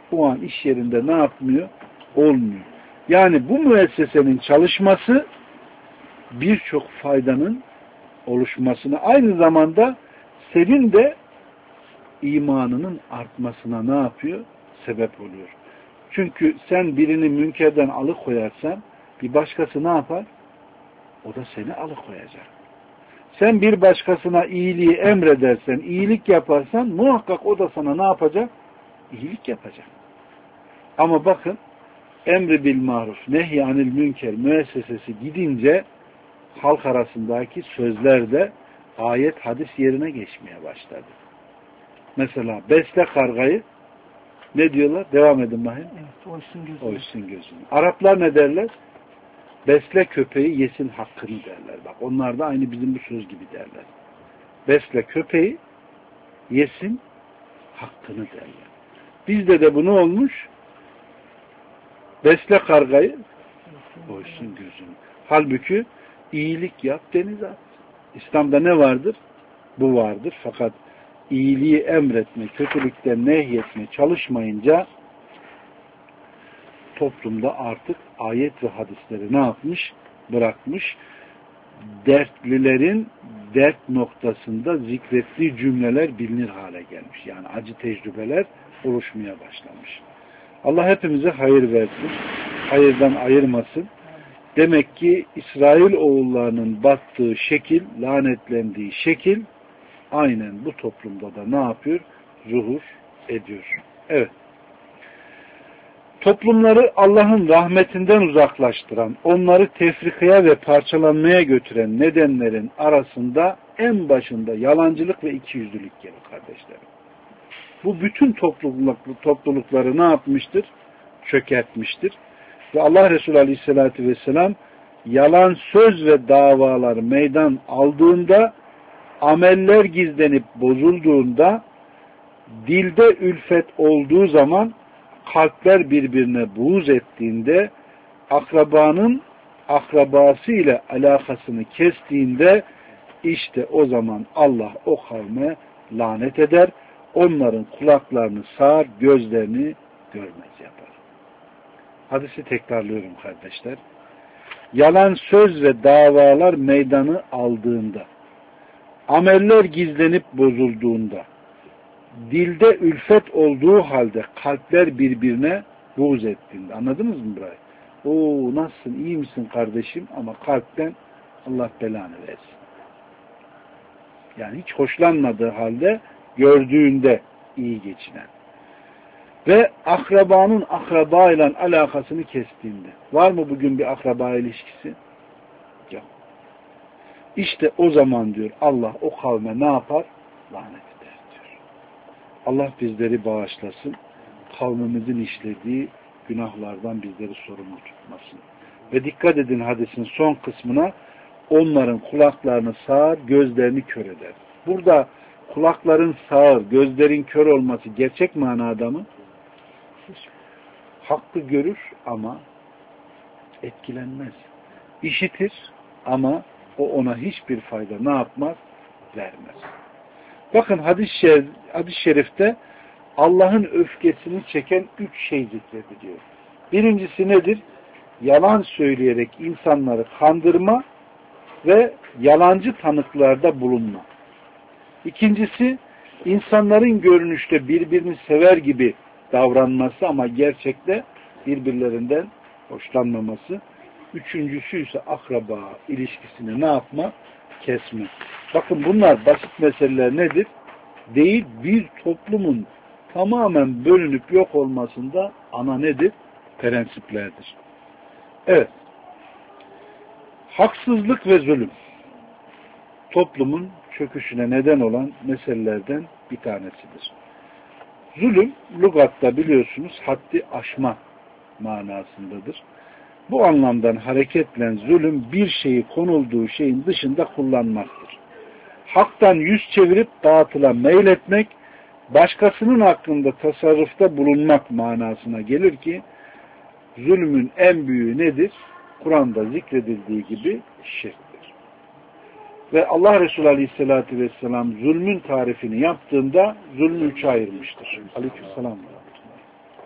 o an iş yerinde ne yapmıyor? Olmuyor. Yani bu müessesenin çalışması birçok faydanın oluşmasına, aynı zamanda senin de imanının artmasına ne yapıyor? Sebep oluyor. Çünkü sen birini münkerden alıkoyarsan bir başkası ne yapar? O da seni alıkoyacak. Sen bir başkasına iyiliği emredersen, iyilik yaparsan muhakkak o da sana ne yapacak? İyilik yapacak. Ama bakın emri bil maruf, nehy anil münker müessesesi gidince halk arasındaki sözler de ayet hadis yerine geçmeye başladı. Mesela besle kargayı ne diyorlar? Devam edin bakayım. Evet, oysun gözünü. Oysun gözünü. Araplar ne derler? Besle köpeği yesin hakkını derler. Bak onlar da aynı bizim bu söz gibi derler. Besle köpeği yesin hakkını derler. Bizde de bu ne olmuş? Besle kargayı oysun gözünü. Halbuki iyilik yap denize at. İslam'da ne vardır? Bu vardır. Fakat iyiliği emretme, kötülükten nehyetme çalışmayınca toplumda artık ayet ve hadisleri ne yapmış? Bırakmış. Dertlilerin dert noktasında zikrettiği cümleler bilinir hale gelmiş. Yani acı tecrübeler oluşmaya başlamış. Allah hepimize hayır versin. Hayırdan ayırmasın. Demek ki İsrail oğullarının battığı şekil, lanetlendiği şekil aynen bu toplumda da ne yapıyor? Zuhur ediyor. Evet. Toplumları Allah'ın rahmetinden uzaklaştıran, onları tefrikaya ve parçalanmaya götüren nedenlerin arasında en başında yalancılık ve ikiyüzlülük gelir kardeşlerim. Bu bütün toplulukları ne yapmıştır? Çökertmiştir. Ve Allah Resulü Aleyhisselatü Vesselam yalan söz ve davalar meydan aldığında, ameller gizlenip bozulduğunda, dilde ülfet olduğu zaman, kalpler birbirine buğz ettiğinde, akrabanın akrabası ile alakasını kestiğinde, işte o zaman Allah o kavme lanet eder, onların kulaklarını sağar, gözlerini görmez yapar. Hadisi tekrarlıyorum kardeşler. Yalan söz ve davalar meydanı aldığında, ameller gizlenip bozulduğunda, dilde ülfet olduğu halde kalpler birbirine buğz ettiğinde. Anladınız mı burayı? Oo nasılsın, iyi misin kardeşim? Ama kalpten Allah belanı versin. Yani hiç hoşlanmadığı halde gördüğünde iyi geçinen. Ve akrabanın akrabayla alakasını kestiğinde. Var mı bugün bir akraba ilişkisi? Yok. İşte o zaman diyor Allah o kavme ne yapar? Lanet eder diyor. Allah bizleri bağışlasın. Kavmimizin işlediği günahlardan bizleri sorumlu tutmasın. Ve dikkat edin hadisin son kısmına, onların kulaklarını sağır, gözlerini kör eder. Burada kulakların sağır, gözlerin kör olması gerçek manada mı? Hakkı görür ama etkilenmez. İşitir ama o ona hiçbir fayda ne yapmaz? Vermez. Bakın hadis-i şerifte Allah'ın öfkesini çeken 3 şey zikrediliyor. Birincisi nedir? Yalan söyleyerek insanları kandırma ve yalancı tanıklarda bulunma. İkincisi, insanların görünüşte birbirini sever gibi davranması ama gerçekte birbirlerinden hoşlanmaması. Üçüncüsü ise akraba ilişkisini ne yapma? Kesme. Bakın bunlar basit meseleler nedir? Değil, bir toplumun tamamen bölünüp yok olmasında ana nedir? Prensiplerdir. Evet. Haksızlık ve zulüm toplumun çöküşüne neden olan meselelerden bir tanesidir. Zulüm, lügatta biliyorsunuz haddi aşma manasındadır. Bu anlamdan hareketle zulüm bir şeyi konulduğu şeyin dışında kullanmaktır. Haktan yüz çevirip batıla meyletmek, başkasının hakkında tasarrufta bulunmak manasına gelir ki, zulmün en büyüğü nedir? Kur'an'da zikredildiği gibi şirktir. Ve Allah Resulü Aleyhisselatü Vesselam zulmün tarifini yaptığında zulmü 3'e ayırmıştır. Aleykümselam.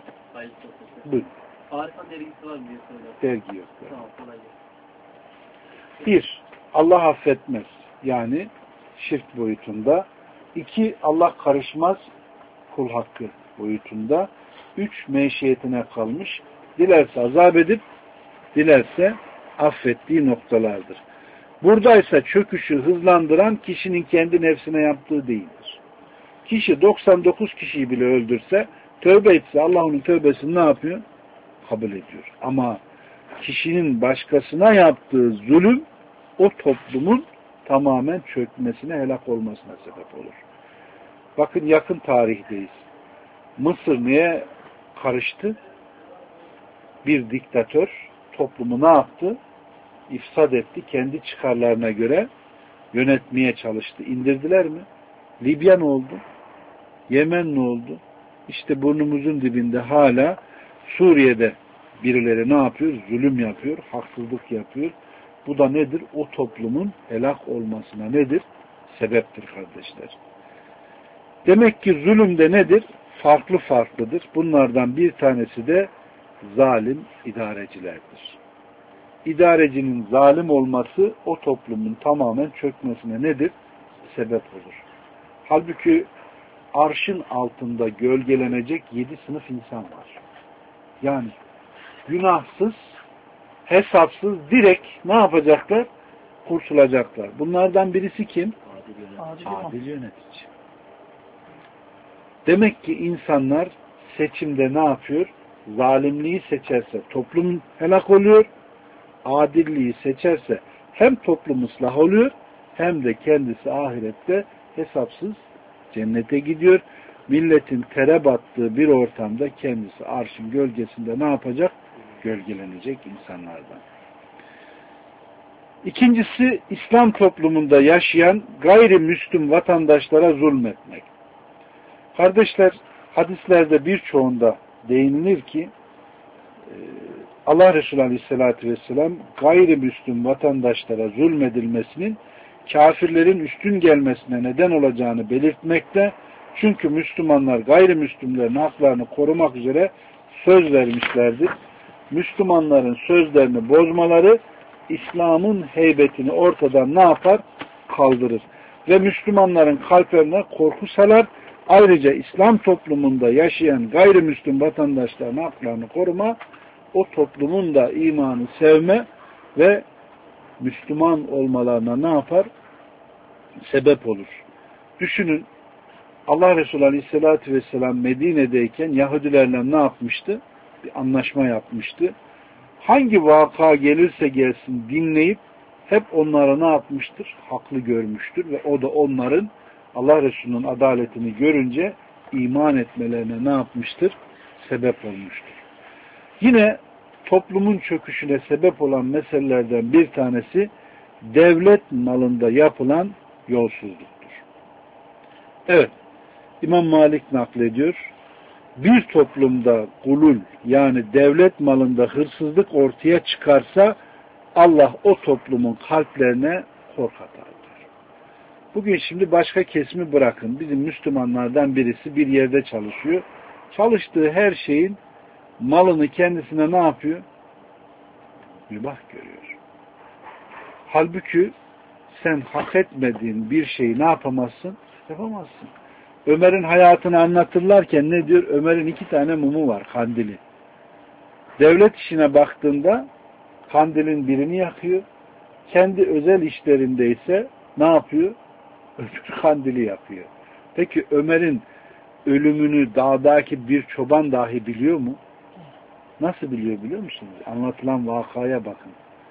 Hayır, çok Buyurun. Arifan dergisi var mı diye soruyor. Dergi yok. Tamam, kolay gelsin. Bir, Allah affetmez. Yani şirk boyutunda. İki, Allah karışmaz. Kul hakkı boyutunda. Üç, meşiyetine kalmış. Dilerse azap edip, dilerse affettiği noktalardır. Buradaysa çöküşü hızlandıran kişinin kendi nefsine yaptığı değildir. Kişi 99 kişiyi bile öldürse, tövbe etse Allah onun tövbesini ne yapıyor? Kabul ediyor. Ama kişinin başkasına yaptığı zulüm o toplumun tamamen çökmesine, helak olmasına sebep olur. Bakın yakın tarihteyiz. Mısır neye karıştı? Bir diktatör toplumu ne yaptı? İfsad etti. Kendi çıkarlarına göre yönetmeye çalıştı. İndirdiler mi? Libya ne oldu? Yemen ne oldu? İşte burnumuzun dibinde hala Suriye'de birileri ne yapıyor? Zulüm yapıyor, haksızlık yapıyor. Bu da nedir? O toplumun helak olmasına nedir? Sebeptir kardeşler. Demek ki zulüm de nedir? Farklı farklıdır. Bunlardan bir tanesi de zalim idarecilerdir. İdarecinin zalim olması o toplumun tamamen çökmesine nedir? Sebep olur. Halbuki arşın altında gölgelenecek 7 sınıf insan var. Yani günahsız, hesapsız, direkt ne yapacaklar? Kurtulacaklar. Bunlardan birisi kim? Adil yönetici. Demek ki insanlar seçimde ne yapıyor? Zalimliği seçerse toplum helak oluyor. Adilliği seçerse hem toplum ıslah oluyor hem de kendisi ahirette hesapsız cennete gidiyor. Milletin tere battığı bir ortamda kendisi arşın gölgesinde ne yapacak? Gölgelenecek insanlardan. İkincisi, İslam toplumunda yaşayan gayrimüslim vatandaşlara zulmetmek. Kardeşler, hadislerde birçoğunda değinilir ki Allah Resulü Aleyhisselatü Vesselam gayrimüslim vatandaşlara zulmedilmesinin kafirlerin üstün gelmesine neden olacağını belirtmekte. Çünkü Müslümanlar gayrimüslimlerin haklarını korumak üzere söz vermişlerdir. Müslümanların sözlerini bozmaları İslam'ın heybetini ortadan ne yapar? Kaldırır. Ve Müslümanların kalplerine korku salar. Ayrıca İslam toplumunda yaşayan gayrimüslim vatandaşların haklarını koruma, o toplumun da imanı sevme ve Müslüman olmalarına ne yapar? Sebep olur. Düşünün, Allah Resulü Aleyhisselatü Vesselam Medine'deyken Yahudilerle ne yapmıştı? Bir anlaşma yapmıştı. Hangi vaka gelirse gelsin dinleyip hep onlara ne yapmıştır? Haklı görmüştür ve o da onların Allah Resulü'nün adaletini görünce iman etmelerine ne yapmıştır? Sebep olmuştur. Yine toplumun çöküşüne sebep olan meselelerden bir tanesi devlet malında yapılan yolsuzluktur. Evet, İmam Malik naklediyor. Bir toplumda gulul yani devlet malında hırsızlık ortaya çıkarsa Allah o toplumun kalplerine korku atar. Bugün şimdi başka kesimi bırakın. Bizim Müslümanlardan birisi bir yerde çalışıyor. Çalıştığı her şeyin malını kendisine ne yapıyor? Mübah görüyor. Halbuki sen hak etmediğin bir şeyi ne yapamazsın? Yapamazsın. Ömer'in hayatını anlatırlarken ne diyor? Ömer'in 2 tane mumu var, kandili. Devlet işine baktığında kandilin birini yakıyor. Kendi özel işlerinde ise ne yapıyor? Öbür kandili yapıyor. Peki Ömer'in ölümünü dağdaki bir çoban dahi biliyor mu? Nasıl biliyor musunuz? Anlatılan vakaya bakın.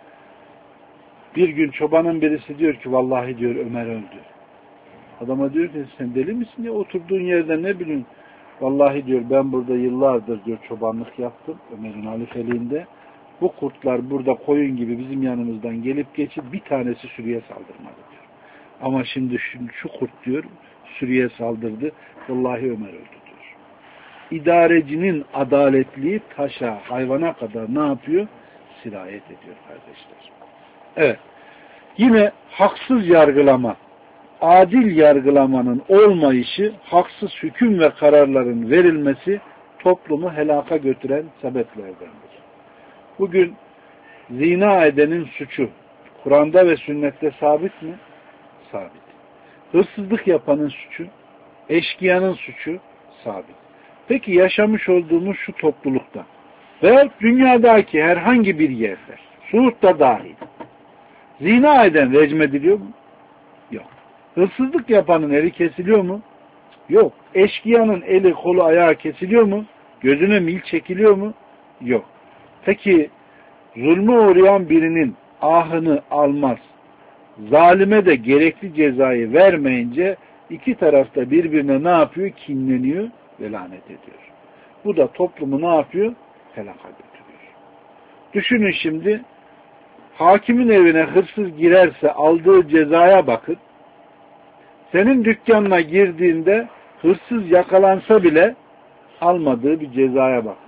Bir gün çobanın birisi diyor ki vallahi diyor Ömer öldü. Adama diyor ki sen deli misin ya, oturduğun yerde ne bileyim. Vallahi diyor ben burada yıllardır diyor çobanlık yaptım Ömer'in halifeliğinde. Bu kurtlar burada koyun gibi bizim yanımızdan gelip geçip bir tanesi sürüye saldırmadı diyor. Ama şimdi şu kurt diyor sürüye saldırdı. Vallahi Ömer öldü diyor. İdarecinin adaletliği taşa, hayvana kadar ne yapıyor? Sirayet ediyor kardeşler. Evet. Yine haksız yargılama, adil yargılamanın olmayışı, haksız hüküm ve kararların verilmesi toplumu helaka götüren sebeplerdendir. Bugün zina edenin suçu Kur'an'da ve sünnette sabit mi? Sabit. Hırsızlık yapanın suçu, eşkıyanın suçu sabit. Peki yaşamış olduğumuz şu toplulukta veya dünyadaki herhangi bir yerde, Suud'da dahil, zina eden recmediliyor mu? Yok. Hırsızlık yapanın eli kesiliyor mu? Yok. Eşkıyanın eli kolu ayağı kesiliyor mu? Gözüne mil çekiliyor mu? Yok. Peki zulmü uğrayan birinin ahını almaz, zalime de gerekli cezayı vermeyince iki tarafta birbirine ne yapıyor? Kinleniyor ve lanet ediyor. Bu da toplumu ne yapıyor? Helaka götürüyor. Düşünün şimdi, hakimin evine hırsız girerse aldığı cezaya bakın. Senin dükkanına girdiğinde hırsız yakalansa bile almadığı bir cezaya bakın.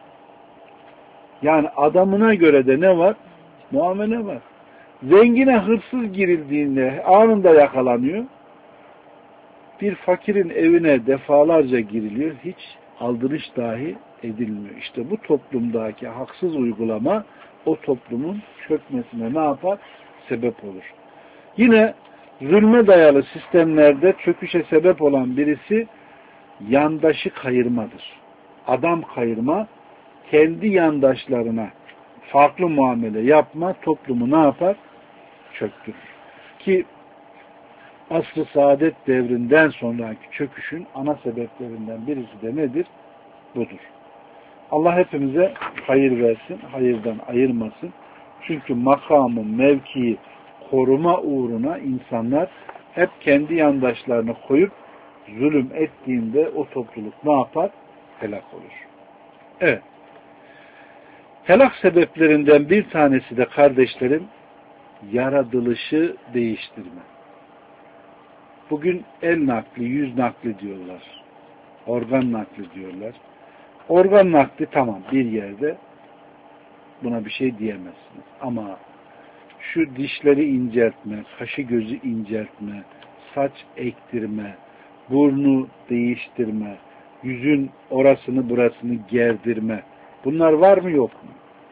Yani adamına göre de ne var? Muamele var. Zengine hırsız girildiğinde anında yakalanıyor. Bir fakirin evine defalarca giriliyor. Hiç aldırış dahi edilmiyor. İşte bu toplumdaki haksız uygulama o toplumun çökmesine ne yapar? Sebep olur. Yine zulme dayalı sistemlerde çöküşe sebep olan birisi yandaşı kayırmadır. Adam kayırma, kendi yandaşlarına farklı muamele yapma toplumu ne yapar? Çöktürür. Ki asr-ı saadet devrinden sonraki çöküşün ana sebeplerinden birisi de nedir? Budur. Allah hepimize hayır versin, hayırdan ayırmasın. Çünkü makamı, mevkiyi koruma uğruna insanlar hep kendi yandaşlarını koyup zulüm ettiğinde o topluluk ne yapar? Helak olur. Evet. Helak sebeplerinden bir tanesi de kardeşlerim, yaratılışı değiştirme. Bugün el nakli, yüz nakli diyorlar. Organ nakli diyorlar. Organ nakli tamam bir yerde, buna bir şey diyemezsiniz. Ama şu dişleri inceltme, kaşı gözü inceltme, saç ektirme, burnu değiştirme, yüzün orasını burasını gerdirme, bunlar var mı yok mu?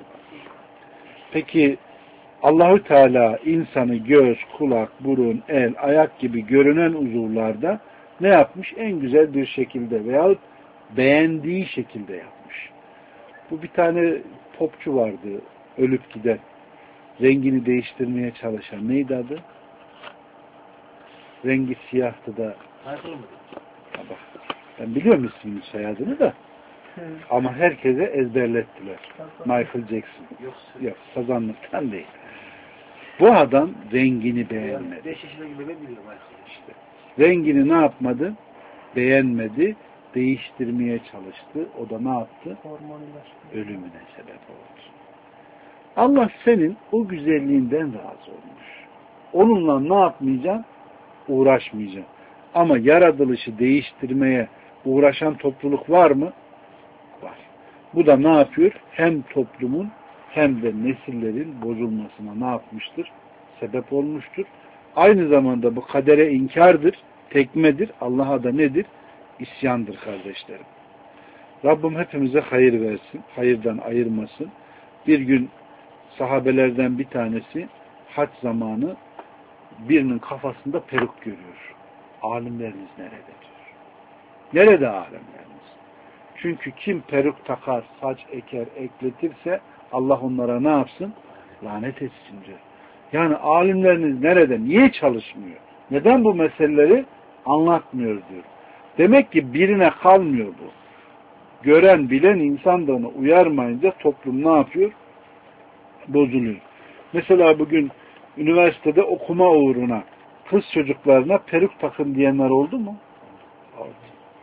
Peki Allahü Teala insanı göz, kulak, burun, el, ayak gibi görünen uzuvlarda ne yapmış? En güzel bir şekilde veyahut beğendiği şekilde yapmış. Bu bir tane popçu vardı, ölüp giden. Rengini değiştirmeye çalışan. Neydi adı? Rengi siyahtı da. Bak, ben biliyorum ismini, soyadını da. Ama herkese ezberlettiler. Michael Jackson. Yok, sazanlıktan değil. Bu adam rengini beğenmedi. 5 yaşındaki bebek biliyor işte. Rengini ne yapmadı? Beğenmedi. Değiştirmeye çalıştı. O da ne yaptı? Ölümüne sebep oldu. Allah senin o güzelliğinden razı olmuş. Onunla ne yapmayacaksın? Uğraşmayacaksın. Ama yaratılışı değiştirmeye uğraşan topluluk var mı? Var. Bu da ne yapıyor? Hem toplumun hem de nesillerin bozulmasına ne yapmıştır? Sebep olmuştur. Aynı zamanda bu kadere inkardır, tekmedir. Allah'a da nedir? İsyandır kardeşlerim. Rabbim hepimize hayır versin, hayırdan ayırmasın. Bir gün sahabelerden bir tanesi hac zamanı birinin kafasında peruk görüyor. Alimleriniz nerede diyor. Nerede alimleriniz? Çünkü kim peruk takar, saç eker, ekletirse Allah onlara ne yapsın? Lanet etsin diyor. Yani alimleriniz nerede? Niye çalışmıyor? Neden bu meseleleri anlatmıyor diyor. Demek ki birine kalmıyor bu. Gören, bilen insan da onu uyarmayınca toplum ne yapıyor? Bozuluyor. Mesela bugün üniversitede okuma uğruna kız çocuklarına peruk takın diyenler oldu mu? Oldu.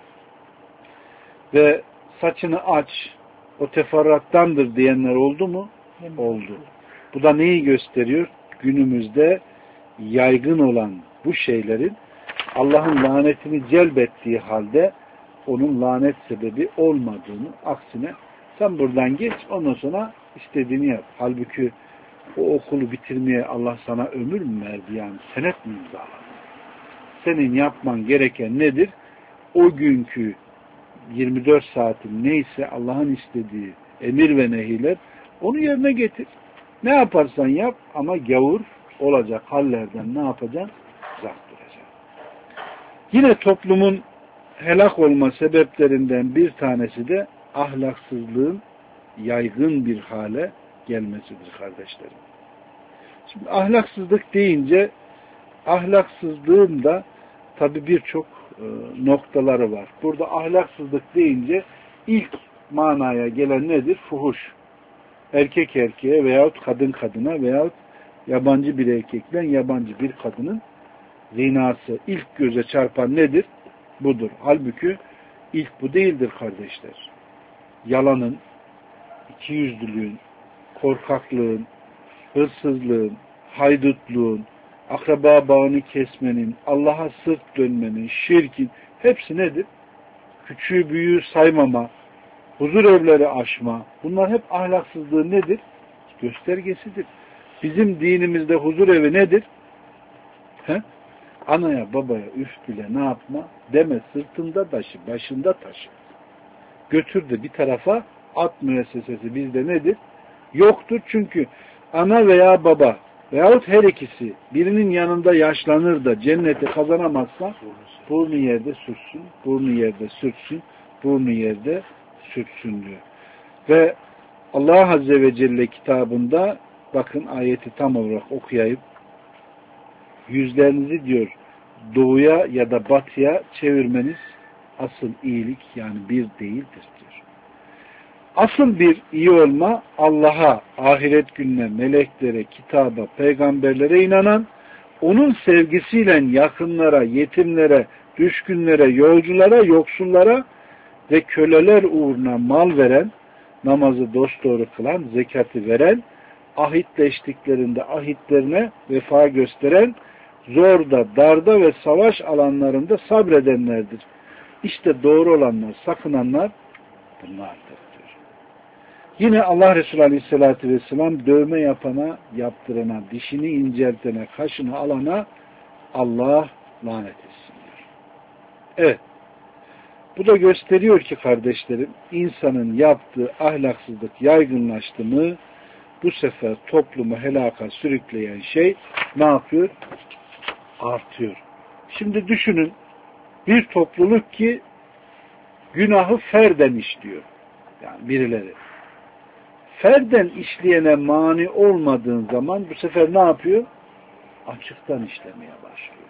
Ve saçını aç, o teferruattandır diyenler oldu mu? Oldu. Bu da neyi gösteriyor? Günümüzde yaygın olan bu şeylerin Allah'ın lanetini celbettiği halde onun lanet sebebi olmadığını, aksine sen buradan geç, ondan sonra istediğini yap. Halbuki o okulu bitirmeye Allah sana ömür mü verdi yani? Senet mi imzaladın? Senin yapman gereken nedir? O günkü 24 saatin neyse Allah'ın istediği emir ve nehiler, onu yerine getir. Ne yaparsan yap ama gavur olacak hallerden ne yapacaksın? Uzak duracaksın. Yine toplumun helak olma sebeplerinden bir tanesi de ahlaksızlığın yaygın bir hale gelmesidir kardeşlerim. Şimdi ahlaksızlık deyince ahlaksızlığın da tabi birçok noktaları var. Burada ahlaksızlık deyince ilk manaya gelen nedir? Fuhuş. Erkek erkeğe veyahut kadın kadına veyahut yabancı bir erkekle yabancı bir kadının zinası. İlk göze çarpan nedir? Budur. Halbuki ilk bu değildir kardeşler. Yalanın, ikiyüzlülüğün, korkaklığın, hırsızlığın, haydutluğun, akraba bağını kesmenin, Allah'a sırt dönmenin, şirkin hepsi nedir? Küçüğü büyüğü saymama, huzur evleri aşma, bunlar hep ahlaksızlığın nedir? Göstergesidir. Bizim dinimizde huzur evi nedir? Anaya babaya üf bile ne yapma? Deme, sırtında taşı, başında taşı. Götür de bir tarafa at müessesesi bizde nedir? Yoktur, çünkü ana veya baba veyahut her ikisi birinin yanında yaşlanır da cenneti kazanamazsa burnu yerde sürtsün, burnu yerde sürtsün, burnu yerde sürtsün diyor. Ve Allah Azze ve Celle kitabında bakın ayeti tam olarak okuyayım. Yüzlerinizi diyor doğuya ya da batıya çevirmeniz asıl iyilik, yani bir değildir diyor. Asıl bir iyi olma Allah'a, ahiret gününe, meleklere, kitaba, peygamberlere inanan, onun sevgisiyle yakınlara, yetimlere, düşkünlere, yolculara, yoksullara ve köleler uğruna mal veren, namazı dosdoğru kılan, zekatı veren, ahitleştiklerinde ahitlerine vefa gösteren, zorda, darda ve savaş alanlarında sabredenlerdir. İşte doğru olanlar, sakınanlar bunlardır diyor. Yine Allah Resulü Aleyhisselatü Vesselam dövme yapana, yaptırana, dişini inceltene, kaşını alana Allah lanet etsin diyor. Evet. Bu da gösteriyor ki kardeşlerim, insanın yaptığı ahlaksızlık yaygınlaştı mı bu sefer toplumu helaka sürükleyen şey ne yapıyor? Artıyor. Şimdi düşünün, bir topluluk ki günahı ferden işliyor. Yani birileri. Ferden işleyene mani olmadığın zaman bu sefer ne yapıyor? Açıktan işlemeye başlıyor.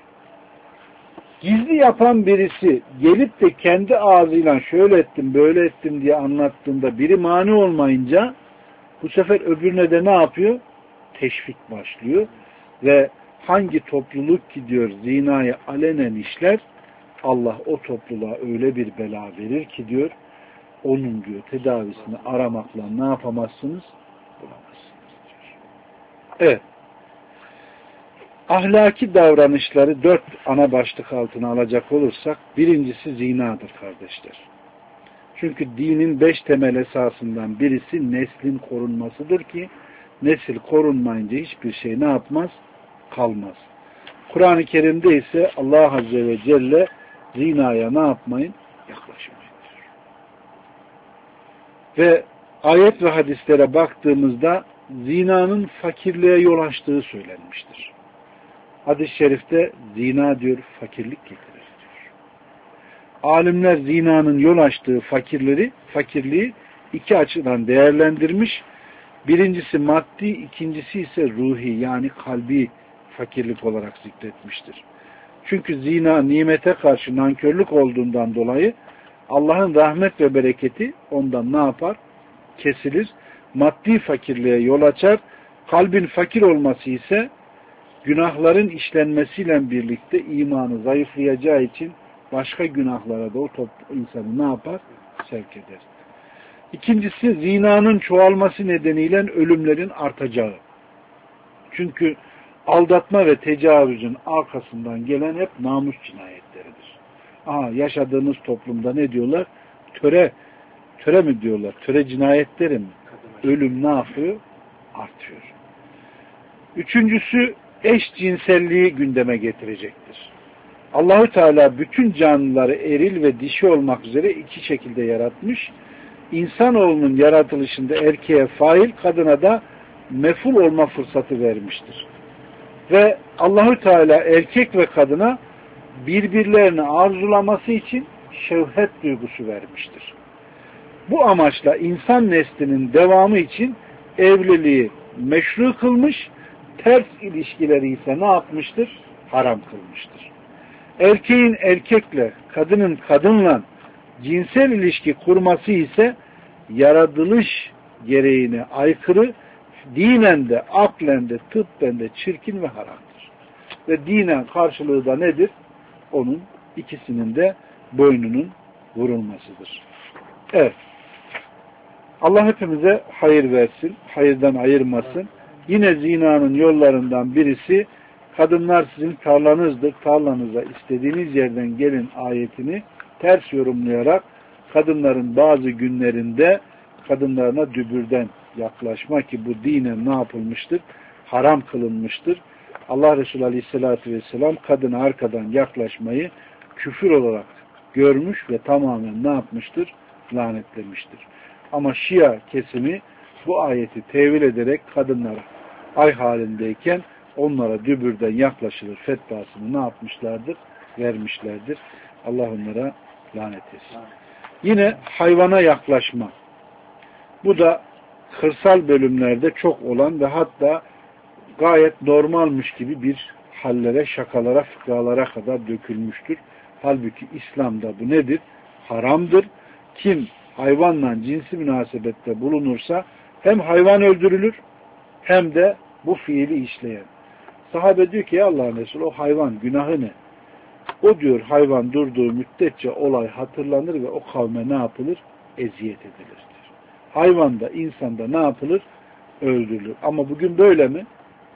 Gizli yapan birisi gelip de kendi ağzıyla şöyle ettim, böyle ettim diye anlattığında biri mani olmayınca bu sefer öbürüne de ne yapıyor? Teşvik başlıyor ve hangi topluluk ki diyor zinayı alenen işler, Allah o topluluğa öyle bir bela verir ki diyor, onun diyor tedavisini aramakla ne yapamazsınız? Bulamazsınız diyor. Evet. Ahlaki davranışları 4 ana başlık altına alacak olursak, birincisi zinadır kardeşler. Çünkü dinin 5 temel esasından birisi neslin korunmasıdır ki nesil korunmayınca hiçbir şey ne yapmaz? Kalmaz. Kur'an-ı Kerim'de ise Allah Azze ve Celle zinaya ne yapmayın? Yaklaşmayın diyor. Ve ayet ve hadislere baktığımızda zinanın fakirliğe yol açtığı söylenmiştir. Hadis-i şerifte zina diyor fakirlik getirir diyor. Alimler zinanın yol açtığı fakirliği 2 açıdan değerlendirmiş. Birincisi maddi, ikincisi ise ruhi, yani kalbi fakirlik olarak zikretmiştir. Çünkü zina nimete karşı nankörlük olduğundan dolayı Allah'ın rahmet ve bereketi ondan ne yapar? Kesilir. Maddi fakirliğe yol açar. Kalbin fakir olması ise günahların işlenmesiyle birlikte imanı zayıflayacağı için başka günahlara da o insanı ne yapar? Sevk eder. İkincisi zinanın çoğalması nedeniyle ölümlerin artacağı. Çünkü aldatma ve tecavüzün arkasından gelen hep namus cinayetleridir. Yaşadığımız toplumda ne diyorlar? Töre mi diyorlar? Töre cinayetleri mi? Ölüm ne yapıyor? Artıyor. Üçüncüsü eşcinselliği gündeme getirecektir. Allahü Teala bütün canlıları eril ve dişi olmak üzere iki şekilde yaratmış. İnsanoğlunun yaratılışında erkeğe fail, kadına da meful olma fırsatı vermiştir. Ve Allahü Teala erkek ve kadına birbirlerini arzulaması için şehvet duygusu vermiştir. Bu amaçla insan neslinin devamı için evliliği meşru kılmış, ters ilişkileri ise ne yapmıştır? Haram kılmıştır. Erkeğin erkekle, kadının kadınla cinsel ilişki kurması ise yaratılış gereğine aykırı, dinen de, aklen de, tıbben de çirkin ve haramdır. Ve dinen karşılığı da nedir? Onun ikisinin de boynunun vurulmasıdır. Evet. Allah hepimize hayır versin, hayırdan ayırmasın. Yine zinanın yollarından birisi, kadınlar sizin tarlanızdır, tarlanıza istediğiniz yerden gelin ayetini ters yorumlayarak kadınların bazı günlerinde kadınlarına dübürden yaklaşma, ki bu dinen ne yapılmıştır? Haram kılınmıştır. Allah Resulü Aleyhisselatü Vesselam kadına arkadan yaklaşmayı küfür olarak görmüş ve tamamen ne yapmıştır? Lanetlemiştir. Ama Şia kesimi bu ayeti tevil ederek kadınlara ay halindeyken onlara dübürden yaklaşılır fetvasını ne yapmışlardır? Vermişlerdir. Allah onlara lanet etsin. Yine hayvana yaklaşma. Bu da kırsal bölümlerde çok olan ve hatta gayet normalmiş gibi bir hallere, şakalara, fıkralara kadar dökülmüştür. Halbuki İslam'da bu nedir? Haramdır. Kim hayvanla cinsi münasebette bulunursa hem hayvan öldürülür hem de bu fiili işleyen. Sahabe diyor ki ya Allah'ın Resulü, o hayvan günahı ne? O diyor hayvan durduğu müddetçe olay hatırlanır ve o kavme ne yapılır? Eziyet edilir. Hayvan da insan da ne yapılır? Öldürülür. Ama bugün böyle mi?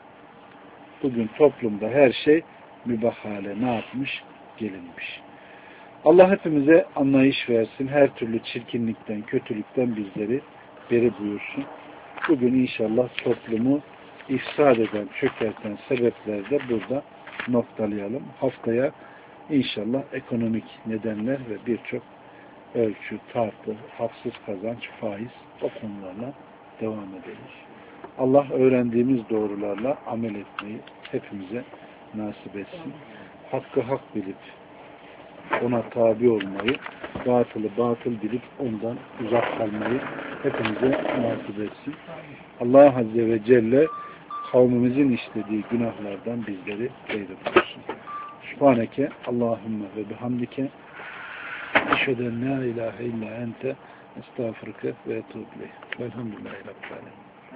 Bugün toplumda her şey mübah hale ne yapmış? Gelinmiş. Allah hepimize anlayış versin. Her türlü çirkinlikten, kötülükten bizleri beri buyursun. Bugün inşallah toplumu ifsad eden, çökerten sebepler de burada noktalayalım. Haftaya inşallah ekonomik nedenler ve birçok ölçü, tartı, haksız kazanç, faiz o konularla devam ederiz. Allah öğrendiğimiz doğrularla amel etmeyi hepimize nasip etsin. Hakkı hak bilip ona tabi olmayı, batılı batıl bilip ondan uzak kalmayı hepimize nasip etsin. Allah Azze ve Celle kavmimizin işlediği günahlardan bizleri beyde bulursun. Sübhaneke Allahümme ve bihamdike eşheden la ilahe illa ente estağfurke ve etûbü ileyh. Velhamdülillahi Rabbil alemin.